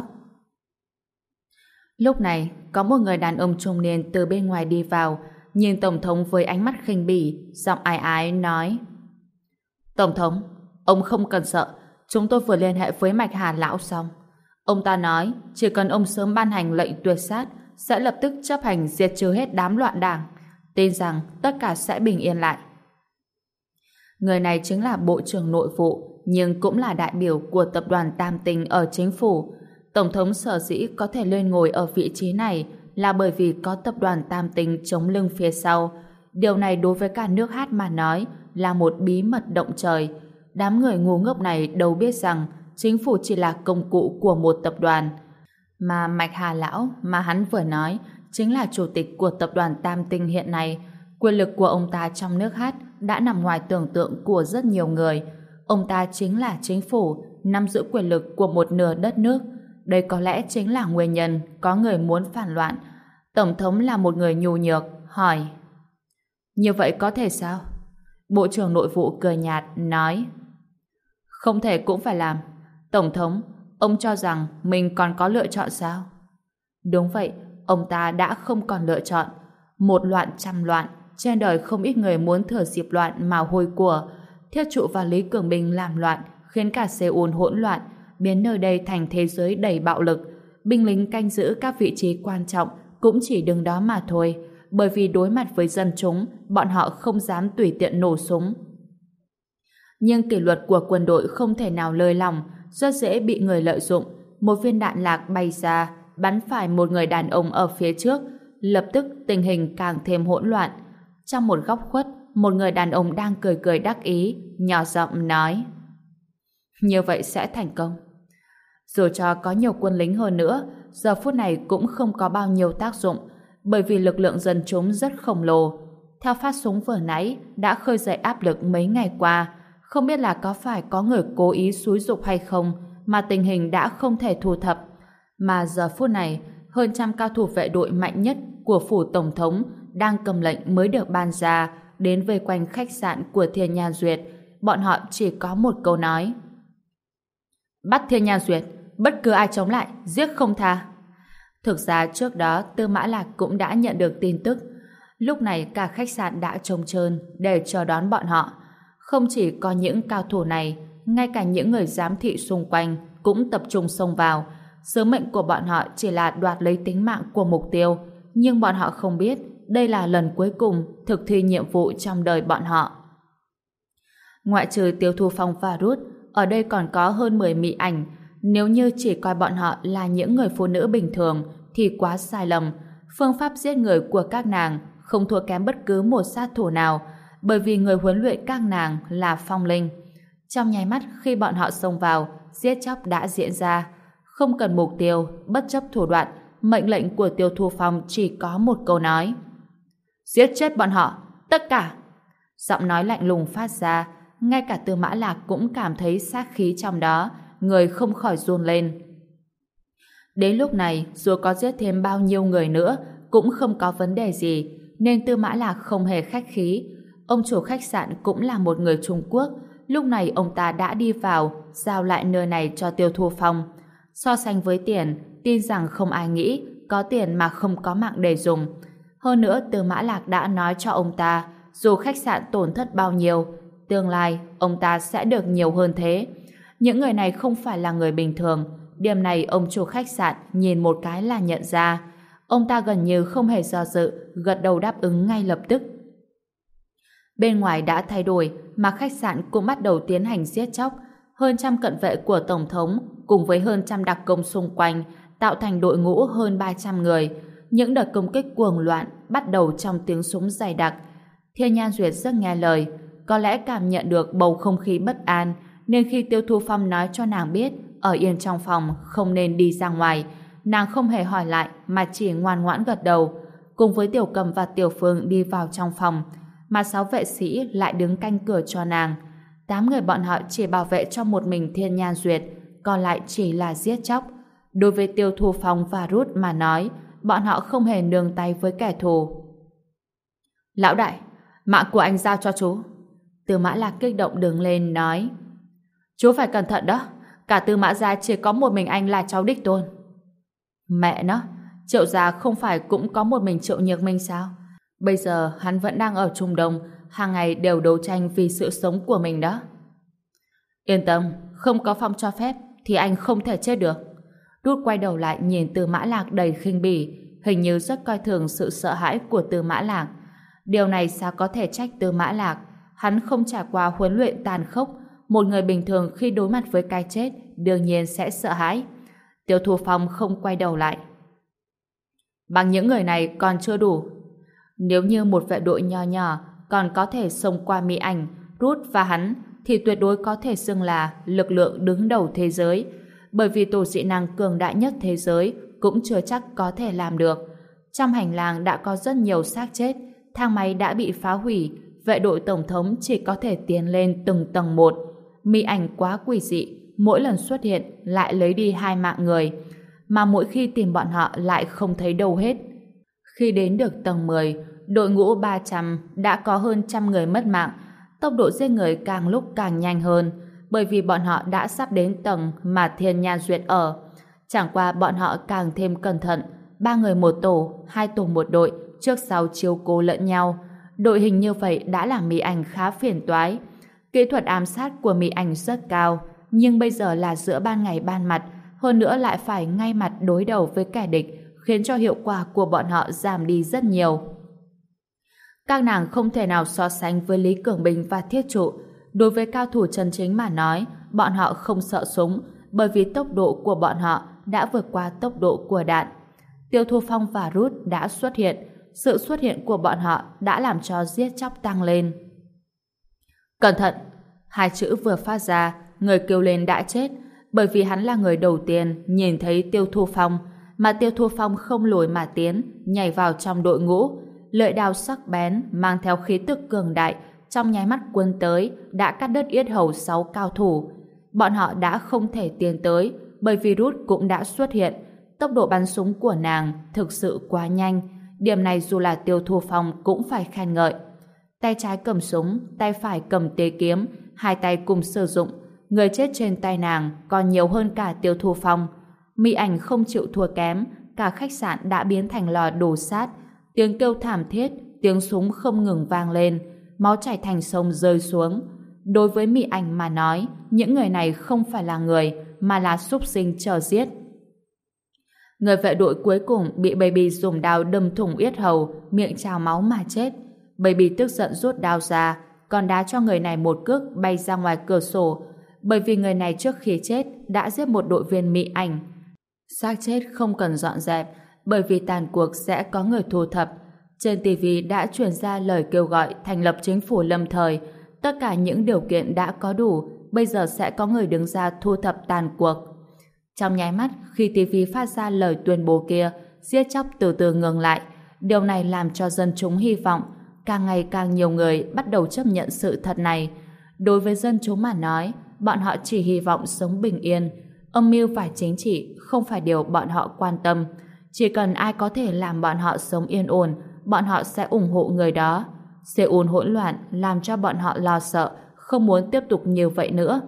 Lúc này, có một người đàn ông trung niên từ bên ngoài đi vào, nhìn tổng thống với ánh mắt khinh bỉ, giọng ái ái nói: Tổng thống, ông không cần sợ, chúng tôi vừa liên hệ với Mạch Hà lão xong. Ông ta nói chỉ cần ông sớm ban hành lệnh tuyệt sát, sẽ lập tức chấp hành diệt trừ hết đám loạn đảng, tin rằng tất cả sẽ bình yên lại. Người này chính là Bộ trưởng Nội vụ, nhưng cũng là đại biểu của tập đoàn Tam Tinh ở chính phủ. Tổng thống sở dĩ có thể lên ngồi ở vị trí này là bởi vì có tập đoàn Tam Tinh chống lưng phía sau. Điều này đối với cả nước Hát mà nói là một bí mật động trời. Đám người ngu ngốc này đâu biết rằng chính phủ chỉ là công cụ của một tập đoàn. Mà Mạch Hà lão mà hắn vừa nói chính là chủ tịch của tập đoàn Tam Tinh hiện nay. Quyền lực của ông ta trong nước Hát đã nằm ngoài tưởng tượng của rất nhiều người. Ông ta chính là chính phủ, nắm giữ quyền lực của một nửa đất nước. Đây có lẽ chính là nguyên nhân có người muốn phản loạn. Tổng thống là một người nhu nhược, hỏi: Như vậy có thể sao? Bộ trưởng Nội vụ cười nhạt, nói: Không thể cũng phải làm. Tổng thống, ông cho rằng mình còn có lựa chọn sao? Đúng vậy, ông ta đã không còn lựa chọn. Một loạn trăm loạn, trên đời không ít người muốn thừa dịp loạn mà hôi của. Thiết Trụ và Lý Cường Bình làm loạn, khiến cả Seoul hỗn loạn, biến nơi đây thành thế giới đầy bạo lực. Binh lính canh giữ các vị trí quan trọng cũng chỉ đứng đó mà thôi, bởi vì đối mặt với dân chúng, bọn họ không dám tùy tiện nổ súng. Nhưng kỷ luật của quân đội không thể nào lơi lỏng, rất dễ bị người lợi dụng. Một viên đạn lạc bay ra, bắn phải một người đàn ông ở phía trước, lập tức tình hình càng thêm hỗn loạn. Trong một góc khuất, một người đàn ông đang cười cười đắc ý, nhỏ giọng nói: như vậy sẽ thành công. Dù cho có nhiều quân lính hơn nữa, giờ phút này cũng không có bao nhiêu tác dụng, bởi vì lực lượng dân chúng rất khổng lồ. Theo phát súng vừa nãy đã khơi dậy áp lực mấy ngày qua, không biết là có phải có người cố ý xúi giục hay không mà tình hình đã không thể thu thập. Mà giờ phút này, hơn trăm cao thủ vệ đội mạnh nhất của phủ tổng thống đang cầm lệnh mới được ban ra đến vây quanh khách sạn của Thiên Nha Duyệt. Bọn họ chỉ có một câu nói: bắt Thiên Nha Duyệt, bất cứ ai chống lại, giết không tha. Thực ra trước đó Tư Mã Lạc cũng đã nhận được tin tức. Lúc này cả khách sạn đã trống trơn để chờ đón bọn họ. Không chỉ có những cao thủ này, ngay cả những người giám thị xung quanh cũng tập trung xông vào. Sứ mệnh của bọn họ chỉ là đoạt lấy tính mạng của mục tiêu, nhưng bọn họ không biết đây là lần cuối cùng thực thi nhiệm vụ trong đời bọn họ. Ngoại trừ Tiêu Thu Phong và Ruth, ở đây còn có hơn 10 mỹ ảnh. Nếu như chỉ coi bọn họ là những người phụ nữ bình thường thì quá sai lầm. Phương pháp giết người của các nàng không thua kém bất cứ một sát thủ nào, bởi vì người huấn luyện các nàng là Phong Linh. Trong nháy mắt khi bọn họ xông vào, giết chóc đã diễn ra. Không cần mục tiêu, bất chấp thủ đoạn, mệnh lệnh của Tiêu Thu Phong chỉ có một câu nói: giết chết bọn họ, tất cả. Giọng nói lạnh lùng phát ra, ngay cả Tư Mã Lạc cũng cảm thấy sát khí trong đó, người không khỏi run lên. Đến lúc này, dù có giết thêm bao nhiêu người nữa cũng không có vấn đề gì, nên Tư Mã Lạc không hề khách khí. Ông chủ khách sạn cũng là một người Trung Quốc. Lúc này ông ta đã đi vào, giao lại nơi này cho Tiêu Thu Phong. So sánh với tiền, tin rằng không ai nghĩ có tiền mà không có mạng để dùng. Hơn nữa, Tư Mã Lạc đã nói cho ông ta, dù khách sạn tổn thất bao nhiêu, tương lai ông ta sẽ được nhiều hơn thế. Những người này không phải là người bình thường. Điểm này ông chủ khách sạn nhìn một cái là nhận ra. Ông ta gần như không hề do dự, gật đầu đáp ứng ngay lập tức. Bên ngoài đã thay đổi, mà khách sạn cũng bắt đầu tiến hành giết chóc. Hơn trăm cận vệ của Tổng thống cùng với hơn trăm đặc công xung quanh tạo thành đội ngũ hơn 300 người. Những đợt công kích cuồng loạn bắt đầu trong tiếng súng dày đặc. Thiên Nhan Duyệt rất nghe lời, có lẽ cảm nhận được bầu không khí bất an, nên khi Tiêu Thu Phong nói cho nàng biết ở yên trong phòng, không nên đi ra ngoài, nàng không hề hỏi lại mà chỉ ngoan ngoãn gật đầu. Cùng với Tiểu Cầm và Tiểu Phương đi vào trong phòng, mà 6 vệ sĩ lại đứng canh cửa cho nàng. 8 người bọn họ chỉ bảo vệ cho một mình Thiên Nhan Duyệt, còn lại chỉ là giết chóc. Đối với Tiêu Thu Phong và Ruth mà nói, bọn họ không hề nương tay với kẻ thù. Lão đại, mạng của anh giao cho chú. Tư Mã Lạc kích động đứng lên nói: chú phải cẩn thận đó, cả Tư Mã gia chỉ có một mình anh là cháu đích tôn. Mẹ nó, Triệu gia không phải cũng có một mình Triệu Nhược Minh sao? Bây giờ hắn vẫn đang ở Trung Đông, hàng ngày đều đấu tranh vì sự sống của mình đó. Yên tâm, không có Phong cho phép thì anh không thể chết được. Rút quay đầu lại nhìn Tư Mã Lạc đầy khinh bỉ, hình như rất coi thường sự sợ hãi của Tư Mã Lạc. Điều này sao có thể trách Tư Mã Lạc? Hắn không trải qua huấn luyện tàn khốc. Một người bình thường khi đối mặt với cái chết đương nhiên sẽ sợ hãi. Tiêu Thu Phong không quay đầu lại. Bằng những người này còn chưa đủ. Nếu như một vệ đội nho nhỏ còn có thể xông qua Mỹ Ảnh, Rút và hắn thì tuyệt đối có thể xưng là lực lượng đứng đầu thế giới. Bởi vì tổ dị năng cường đại nhất thế giới cũng chưa chắc có thể làm được. Trong hành lang đã có rất nhiều xác chết, thang máy đã bị phá hủy, vệ đội tổng thống chỉ có thể tiến lên từng tầng một. Mỹ Ảnh quá quỷ dị, mỗi lần xuất hiện lại lấy đi 2 mạng người, mà mỗi khi tìm bọn họ lại không thấy đâu hết. Khi đến được tầng 10, đội ngũ 300 đã có hơn 100 người mất mạng. Tốc độ giết người càng lúc càng nhanh hơn, bởi vì bọn họ đã sắp đến tầng mà Thiên Nha Duyệt ở. Chẳng qua bọn họ càng thêm cẩn thận, 3 người một tổ, 2 tổ một đội, trước sau chiếu cố lẫn nhau. đội hình như vậy đã làm Mỹ Anh khá phiền toái. Kỹ thuật ám sát của Mỹ Anh rất cao, nhưng bây giờ là giữa ban ngày ban mặt, hơn nữa lại phải ngay mặt đối đầu với kẻ địch, khiến cho hiệu quả của bọn họ giảm đi rất nhiều. Các nàng không thể nào so sánh với Lý Cường Bình và Thiết Trụ. Đối với cao thủ chân chính mà nói, bọn họ không sợ súng, bởi vì tốc độ của bọn họ đã vượt qua tốc độ của đạn. Tiêu Thu Phong và Rút đã xuất hiện. Sự xuất hiện của bọn họ đã làm cho giết chóc tăng lên. Cẩn thận! Hai chữ vừa phát ra, người kêu lên đã chết, bởi vì hắn là người đầu tiên nhìn thấy Tiêu Thu Phong, mà Tiêu Thu Phong không lùi mà tiến, nhảy vào trong đội ngũ. Lưỡi đao sắc bén mang theo khí tức cường đại, trong nháy mắt cuốn tới đã cắt đứt yết hầu 6 cao thủ. Bọn họ đã không thể tiến tới, bởi vì Rút cũng đã xuất hiện. Tốc độ bắn súng của nàng thực sự quá nhanh, điểm này dù là Tiêu Thu Phong cũng phải khen ngợi. Tay trái cầm súng, tay phải cầm tế kiếm, hai tay cùng sử dụng. Người chết trên tay nàng còn nhiều hơn cả Tiêu Thu Phong. Mỹ Ảnh không chịu thua kém, cả khách sạn đã biến thành lò đổ sát. Tiếng kêu thảm thiết, tiếng súng không ngừng vang lên, máu chảy thành sông rơi xuống. Đối với Mỹ Ảnh mà nói, những người này không phải là người, mà là súc sinh chờ giết. Người vệ đội cuối cùng bị Baby dùng đao đâm thủng yết hầu, miệng trào máu mà chết. Baby tức giận rút đao ra, còn đá cho người này một cước bay ra ngoài cửa sổ, bởi vì người này trước khi chết đã giết một đội viên Mỹ Ảnh. Xác chết không cần dọn dẹp, bởi vì tàn cuộc sẽ có người thu thập. Trên TV đã truyền ra lời kêu gọi thành lập chính phủ lâm thời. Tất cả những điều kiện đã có đủ, bây giờ sẽ có người đứng ra thu thập tàn cuộc. Trong nháy mắt, khi TV phát ra lời tuyên bố kia, giết chóc từ từ ngừng lại. Điều này làm cho dân chúng hy vọng. Càng ngày càng nhiều người bắt đầu chấp nhận sự thật này. Đối với dân chúng mà nói, bọn họ chỉ hy vọng sống bình yên. Âm mưu và chính trị không phải điều bọn họ quan tâm. Chỉ cần ai có thể làm bọn họ sống yên ổn, bọn họ sẽ ủng hộ người đó. Seoul hỗn loạn làm cho bọn họ lo sợ, không muốn tiếp tục như vậy nữa.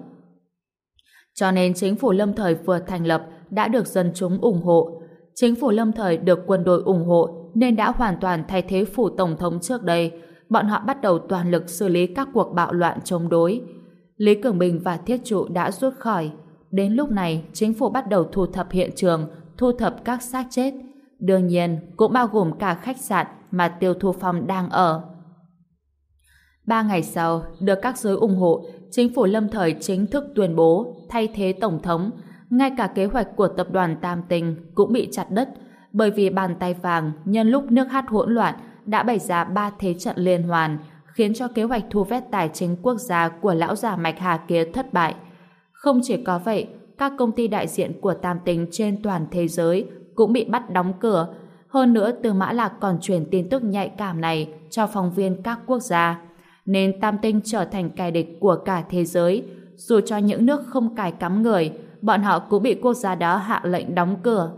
Cho nên chính phủ lâm thời vừa thành lập đã được dân chúng ủng hộ. Chính phủ lâm thời được quân đội ủng hộ nên đã hoàn toàn thay thế phủ tổng thống trước đây. Bọn họ bắt đầu toàn lực xử lý các cuộc bạo loạn chống đối. Lý Cường Bình và Thiết Trụ đã rút khỏi. Đến lúc này, chính phủ bắt đầu thu thập hiện trường, thu thập các xác chết. Đương nhiên, cũng bao gồm cả khách sạn mà Tiêu Thu Phong đang ở. 3 ngày sau, được các giới ủng hộ, chính phủ lâm thời chính thức tuyên bố thay thế tổng thống. Ngay cả kế hoạch của tập đoàn Tam Tinh cũng bị chặt đứt, bởi vì bàn tay vàng nhân lúc nước hát hỗn loạn đã bày ra 3 thế trận liên hoàn, khiến cho kế hoạch thu vét tài chính quốc gia của lão già Mạch Hà kia thất bại. Không chỉ có vậy, các công ty đại diện của Tam Tinh trên toàn thế giới cũng bị bắt đóng cửa. Hơn nữa, Từ Mã Lạc còn truyền tin tức nhạy cảm này cho phóng viên các quốc gia, nên Tam Tinh trở thành kẻ địch của cả thế giới. Dù cho những nước không cài cắm người, bọn họ cũng bị quốc gia đó hạ lệnh đóng cửa.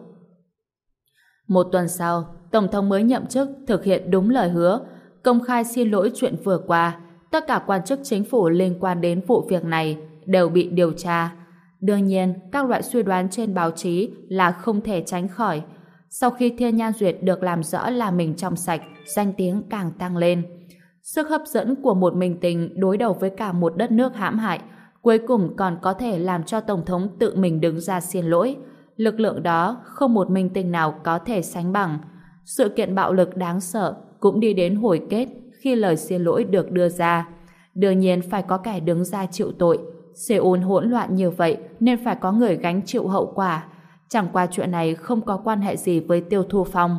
Một tuần sau, Tổng thống mới nhậm chức thực hiện đúng lời hứa, công khai xin lỗi chuyện vừa qua. Tất cả quan chức chính phủ liên quan đến vụ việc này đều bị điều tra. Đương nhiên, các loại suy đoán trên báo chí là không thể tránh khỏi. Sau khi Thiên Nhan Duyệt được làm rõ là mình trong sạch, danh tiếng càng tăng lên. Sức hấp dẫn của một minh tinh đối đầu với cả một đất nước hãm hại, cuối cùng còn có thể làm cho Tổng thống tự mình đứng ra xin lỗi. Lực lượng đó không một minh tinh nào có thể sánh bằng. Sự kiện bạo lực đáng sợ cũng đi đến hồi kết khi lời xin lỗi được đưa ra. Đương nhiên phải có kẻ đứng ra chịu tội. Seoul hỗn loạn như vậy nên phải có người gánh chịu hậu quả. Chẳng qua chuyện này không có quan hệ gì với Tiêu Thu Phong.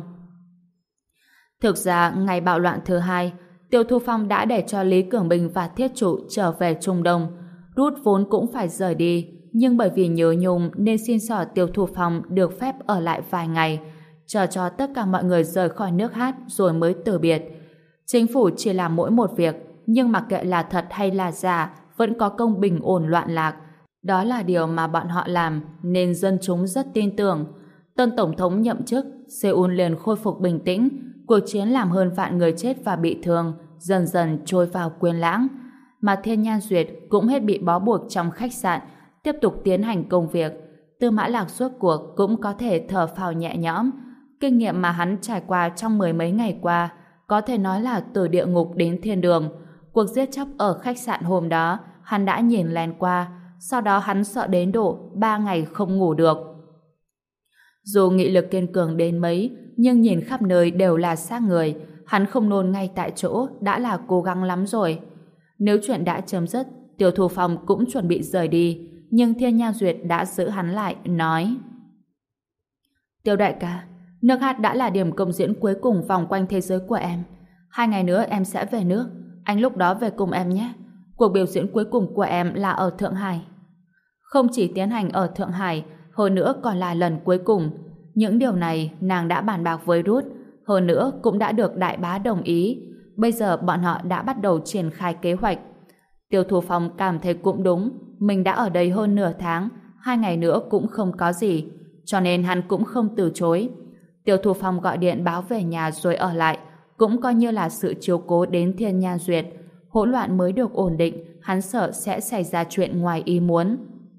Thực ra, ngày bạo loạn thứ hai, Tiêu Thu Phong đã để cho Lý Cường Bình và Thiết Trụ trở về Trung Đông. Rút vốn cũng phải rời đi, nhưng bởi vì nhớ nhung nên xin xỏ Tiêu Thu Phong được phép ở lại vài ngày, chờ cho tất cả mọi người rời khỏi nước hát rồi mới từ biệt. Chính phủ chỉ làm mỗi một việc, nhưng mặc kệ là thật hay là giả, vẫn có công bình ổn loạn lạc. Đó là điều mà bọn họ làm, nên dân chúng rất tin tưởng. Tân Tổng thống nhậm chức, Seoul liền khôi phục bình tĩnh, cuộc chiến làm hơn vạn người chết và bị thương, dần dần trôi vào quên lãng. Mà Thiên Nhan Duyệt cũng hết bị bó buộc trong khách sạn, tiếp tục tiến hành công việc. Tư Mã Lạc suốt cuộc cũng có thể thở phào nhẹ nhõm. Kinh nghiệm mà hắn trải qua trong 10 mấy ngày qua có thể nói là từ địa ngục đến thiên đường. Cuộc giết chóc ở khách sạn hôm đó, hắn đã nhìn lén qua, sau đó hắn sợ đến độ 3 ngày không ngủ được. Dù nghị lực kiên cường đến mấy, nhưng nhìn khắp nơi đều là xác người, hắn không nôn ngay tại chỗ đã là cố gắng lắm rồi. Nếu chuyện đã chấm dứt, Tiêu Thu Phong cũng chuẩn bị rời đi, nhưng Thiên Nha Duyệt đã giữ hắn lại, nói: Tiêu đại ca, nước hát đã là điểm công diễn cuối cùng vòng quanh thế giới của em. 2 ngày nữa em sẽ về nước, anh lúc đó về cùng em nhé. Cuộc biểu diễn cuối cùng của em là ở Thượng Hải. Không chỉ tiến hành ở Thượng Hải, hơn nữa còn là lần cuối cùng. Những điều này nàng đã bàn bạc với Ruth, hơn nữa cũng đã được đại bá đồng ý. Bây giờ bọn họ đã bắt đầu triển khai kế hoạch. Tiêu Thu Phong cảm thấy cũng đúng, mình đã ở đây hơn nửa tháng, 2 ngày nữa cũng không có gì, cho nên hắn cũng không từ chối. Tiêu Thu Phong gọi điện báo về nhà rồi ở lại, cũng coi như là sự chiếu cố đến Thiên Nha Duyệt. Hỗn loạn mới được ổn định, hắn sợ sẽ xảy ra chuyện ngoài ý muốn.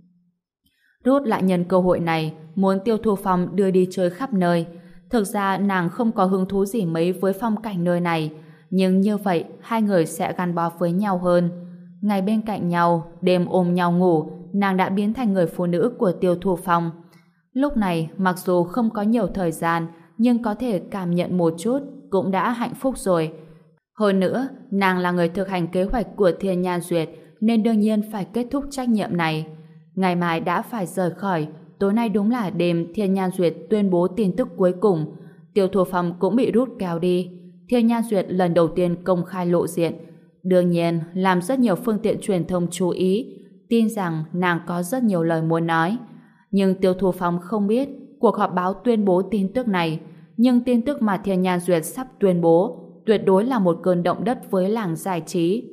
Ruth lại nhân cơ hội này muốn Tiêu Thu Phong đưa đi chơi khắp nơi. Thực ra nàng không có hứng thú gì mấy với phong cảnh nơi này, nhưng như vậy hai người sẽ gắn bó với nhau hơn. Ngày bên cạnh nhau, đêm ôm nhau ngủ, nàng đã biến thành người phụ nữ của Tiêu Thu Phong. Lúc này mặc dù không có nhiều thời gian, nhưng có thể cảm nhận một chút cũng đã hạnh phúc rồi. Hơn nữa, nàng là người thực hành kế hoạch của Thiên Nha Duyệt nên đương nhiên phải kết thúc trách nhiệm này. Ngày mai đã phải rời khỏi, tối nay đúng là đêm Thiên Nha Duyệt tuyên bố tin tức cuối cùng. Tiêu Thu Phong cũng bị rút kéo đi. Thiên Nha Duyệt lần đầu tiên công khai lộ diện. Đương nhiên, làm rất nhiều phương tiện truyền thông chú ý, tin rằng nàng có rất nhiều lời muốn nói. Nhưng Tiêu Thu Phong không biết cuộc họp báo tuyên bố tin tức này, nhưng tin tức mà Thiên Nha Duyệt sắp tuyên bố tuyệt đối là một cơn động đất với làng giải trí.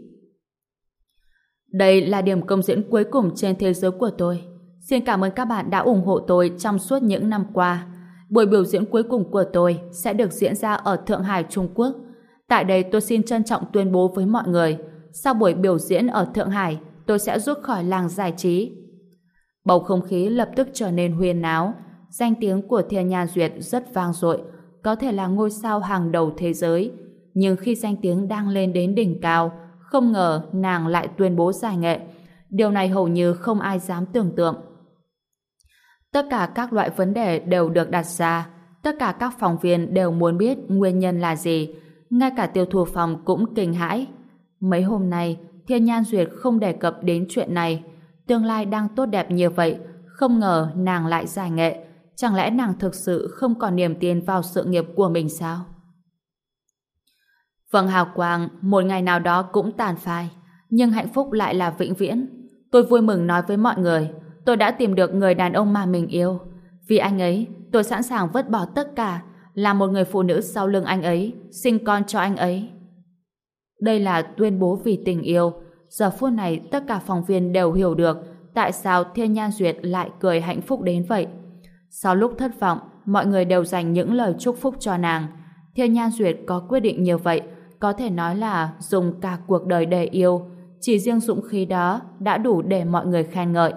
Đây là điểm công diễn cuối cùng trên thế giới của tôi. Xin cảm ơn các bạn đã ủng hộ tôi trong suốt những năm qua. Buổi biểu diễn cuối cùng của tôi sẽ được diễn ra ở Thượng Hải, Trung Quốc. Tại đây tôi xin trân trọng tuyên bố với mọi người, sau buổi biểu diễn ở Thượng Hải, tôi sẽ rút khỏi làng giải trí. Bầu không khí lập tức trở nên huyên náo. Danh tiếng của Thiên Nha Duyệt rất vang dội, có thể là ngôi sao hàng đầu thế giới. Nhưng khi danh tiếng đang lên đến đỉnh cao, không ngờ nàng lại tuyên bố giải nghệ. Điều này hầu như không ai dám tưởng tượng. Tất cả các loại vấn đề đều được đặt ra. Tất cả các phóng viên đều muốn biết nguyên nhân là gì. Ngay cả Tiêu Thu Phong cũng kinh hãi. Mấy hôm nay, Thiên Nha Duyệt không đề cập đến chuyện này. Tương lai đang tốt đẹp như vậy, không ngờ nàng lại giải nghệ. Chẳng lẽ nàng thực sự không còn niềm tin vào sự nghiệp của mình sao? Vầng hào quang một ngày nào đó cũng tàn phai, nhưng hạnh phúc lại là vĩnh viễn. Tôi vui mừng nói với mọi người, tôi đã tìm được người đàn ông mà mình yêu. Vì anh ấy, tôi sẵn sàng vứt bỏ tất cả, là một người phụ nữ sau lưng anh ấy, sinh con cho anh ấy. Đây là tuyên bố vì tình yêu. Giờ phút này tất cả phóng viên đều hiểu được tại sao Thiên Nha Duyệt lại cười hạnh phúc đến vậy. Sau lúc thất vọng, mọi người đều dành những lời chúc phúc cho nàng. Thiên Nha Duyệt có quyết định như vậy, có thể nói là dùng cả cuộc đời để yêu. Chỉ riêng dũng khí đó đã đủ để mọi người khen ngợi.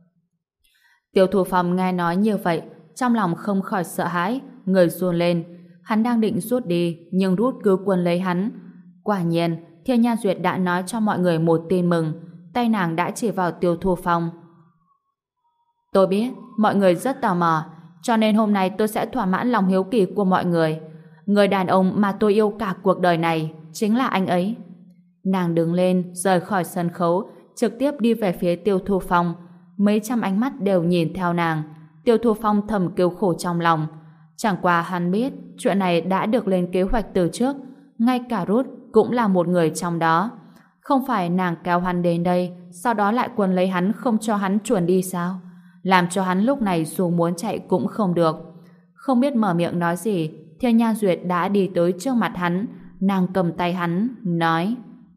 Tiêu Thu Phong nghe nói như vậy, trong lòng không khỏi sợ hãi, người run lên. Hắn đang định rút đi, nhưng Ruth cứ quấn lấy hắn. Quả nhiên, Thiên Nha Duyệt đã nói cho mọi người một tin mừng. Tay nàng đã chỉ vào Tiêu Thu Phong. Tôi biết, mọi người rất tò mò, cho nên hôm nay tôi sẽ thỏa mãn lòng hiếu kỳ của mọi người. Người đàn ông mà tôi yêu cả cuộc đời này chính là anh ấy. Nàng đứng lên, rời khỏi sân khấu, trực tiếp đi về phía Tiêu Thu Phong. Mấy trăm ánh mắt đều nhìn theo nàng. Tiêu Thu Phong thầm kêu khổ trong lòng. Chẳng qua hắn biết chuyện này đã được lên kế hoạch từ trước. Ngay cả Ruth cũng là một người trong đó. Không phải nàng kéo hắn đến đây, sau đó lại quấn lấy hắn không cho hắn chuồn đi sao? Làm cho hắn lúc này dù muốn chạy cũng không được. Không biết mở miệng nói gì, Thiên Nha Duyệt đã đi tới trước mặt hắn. Nàng cầm tay hắn, nói: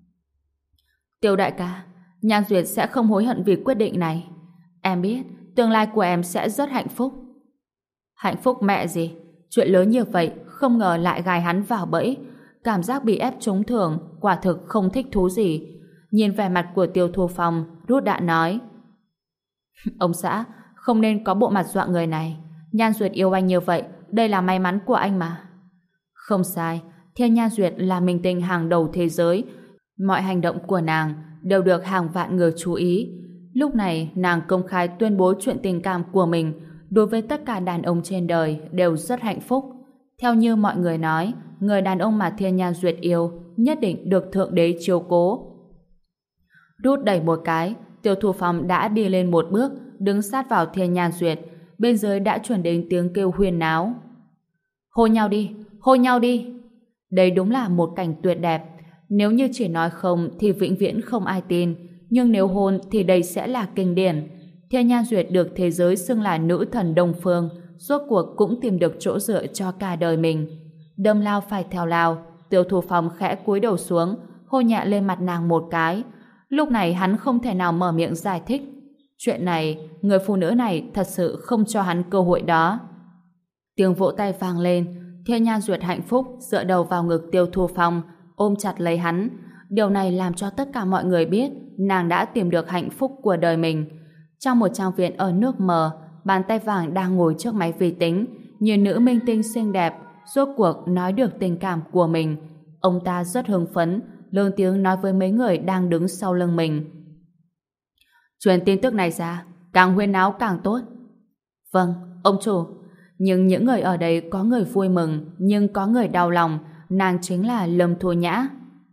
Tiêu đại ca, Nha Duyệt sẽ không hối hận vì quyết định này. Em biết, tương lai của em sẽ rất hạnh phúc. Hạnh phúc mẹ gì? Chuyện lớn như vậy, không ngờ lại gài hắn vào bẫy. Cảm giác bị ép trúng thưởng, quả thực không thích thú gì. Nhìn vẻ mặt của Tiêu Thu Phong, Ruth đã nói: Ông xã, không nên có bộ mặt dọa người này. Nhan Duyệt yêu anh như vậy, đây là may mắn của anh mà. Không sai, Thiên Nha Duyệt là minh tinh hàng đầu thế giới. Mọi hành động của nàng đều được hàng vạn người chú ý. Lúc này, nàng công khai tuyên bố chuyện tình cảm của mình đối với tất cả đàn ông trên đời đều rất hạnh phúc. Theo như mọi người nói, người đàn ông mà Thiên Nha Duyệt yêu nhất định được Thượng Đế chiếu cố. Rút đẩy một cái, Tiêu Thu Phong đã đi lên một bước, đứng sát vào Thiên Nha Duyệt. Bên dưới đã truyền đến tiếng kêu huyên náo. Hôn nhau đi, hôn nhau đi. Đây đúng là một cảnh tuyệt đẹp. Nếu như chỉ nói không thì vĩnh viễn không ai tin, nhưng nếu hôn thì đây sẽ là kinh điển. Thiên Nha Duyệt được thế giới xưng là nữ thần Đông Phương, rốt cuộc cũng tìm được chỗ dựa cho cả đời mình. Đâm lao phải theo lao, Tiêu Thu Phong khẽ cúi đầu xuống, hôn nhẹ lên mặt nàng một cái. Lúc này hắn không thể nào mở miệng giải thích. Chuyện này, người phụ nữ này thật sự không cho hắn cơ hội đó. Tiếng vỗ tay vang lên, Thiên Nha Duyệt hạnh phúc dựa đầu vào ngực Tiêu Thu Phong, ôm chặt lấy hắn. Điều này làm cho tất cả mọi người biết nàng đã tìm được hạnh phúc của đời mình. Trong một trang viện ở nước mờ, bàn tay vàng đang ngồi trước máy vi tính, nhìn nữ minh tinh xinh đẹp, rốt cuộc nói được tình cảm của mình. Ông ta rất hưng phấn, lớn tiếng nói với mấy người đang đứng sau lưng mình. Truyền tin tức này ra, càng huyên náo càng tốt. Vâng, ông chủ. Nhưng những người ở đây có người vui mừng, nhưng có người đau lòng. Nàng chính là Lâm Thu Nhã.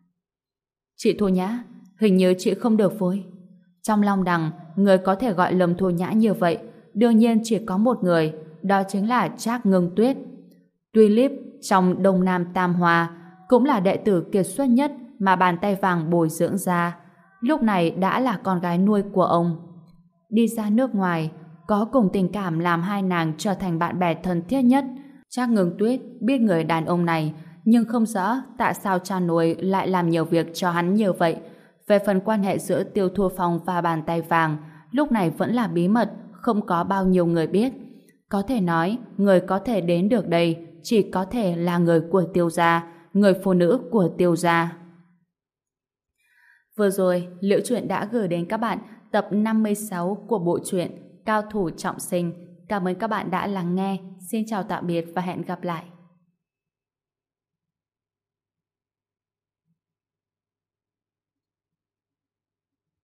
Chị Thu Nhã, hình như chị không được vui. Trong Long Đằng, người có thể gọi Lâm Thu Nhã như vậy đương nhiên chỉ có một người, đó chính là Trác Ngưng Tuyết. Tulip trong Đông Nam Tam Hoa cũng là đệ tử kiệt xuất nhất mà bàn tay vàng bồi dưỡng ra. Lúc này đã là con gái nuôi của ông. Đi ra nước ngoài, có cùng tình cảm làm hai nàng trở thành bạn bè thân thiết nhất. Trác Ngưng Tuyết biết người đàn ông này, nhưng không rõ tại sao cha nuôi lại làm nhiều việc cho hắn như vậy. Về phần quan hệ giữa Tiêu Thu Phong và bàn tay vàng, lúc này vẫn là bí mật, không có bao nhiêu người biết. Có thể nói, người có thể đến được đây chỉ có thể là người của Tiêu gia, người phụ nữ của Tiêu gia. Vừa rồi, Liễu Chuyện đã gửi đến các bạn tập 56 của bộ truyện Cao Thủ Trọng Sinh. Cảm ơn các bạn đã lắng nghe. Xin chào tạm biệt và hẹn gặp lại.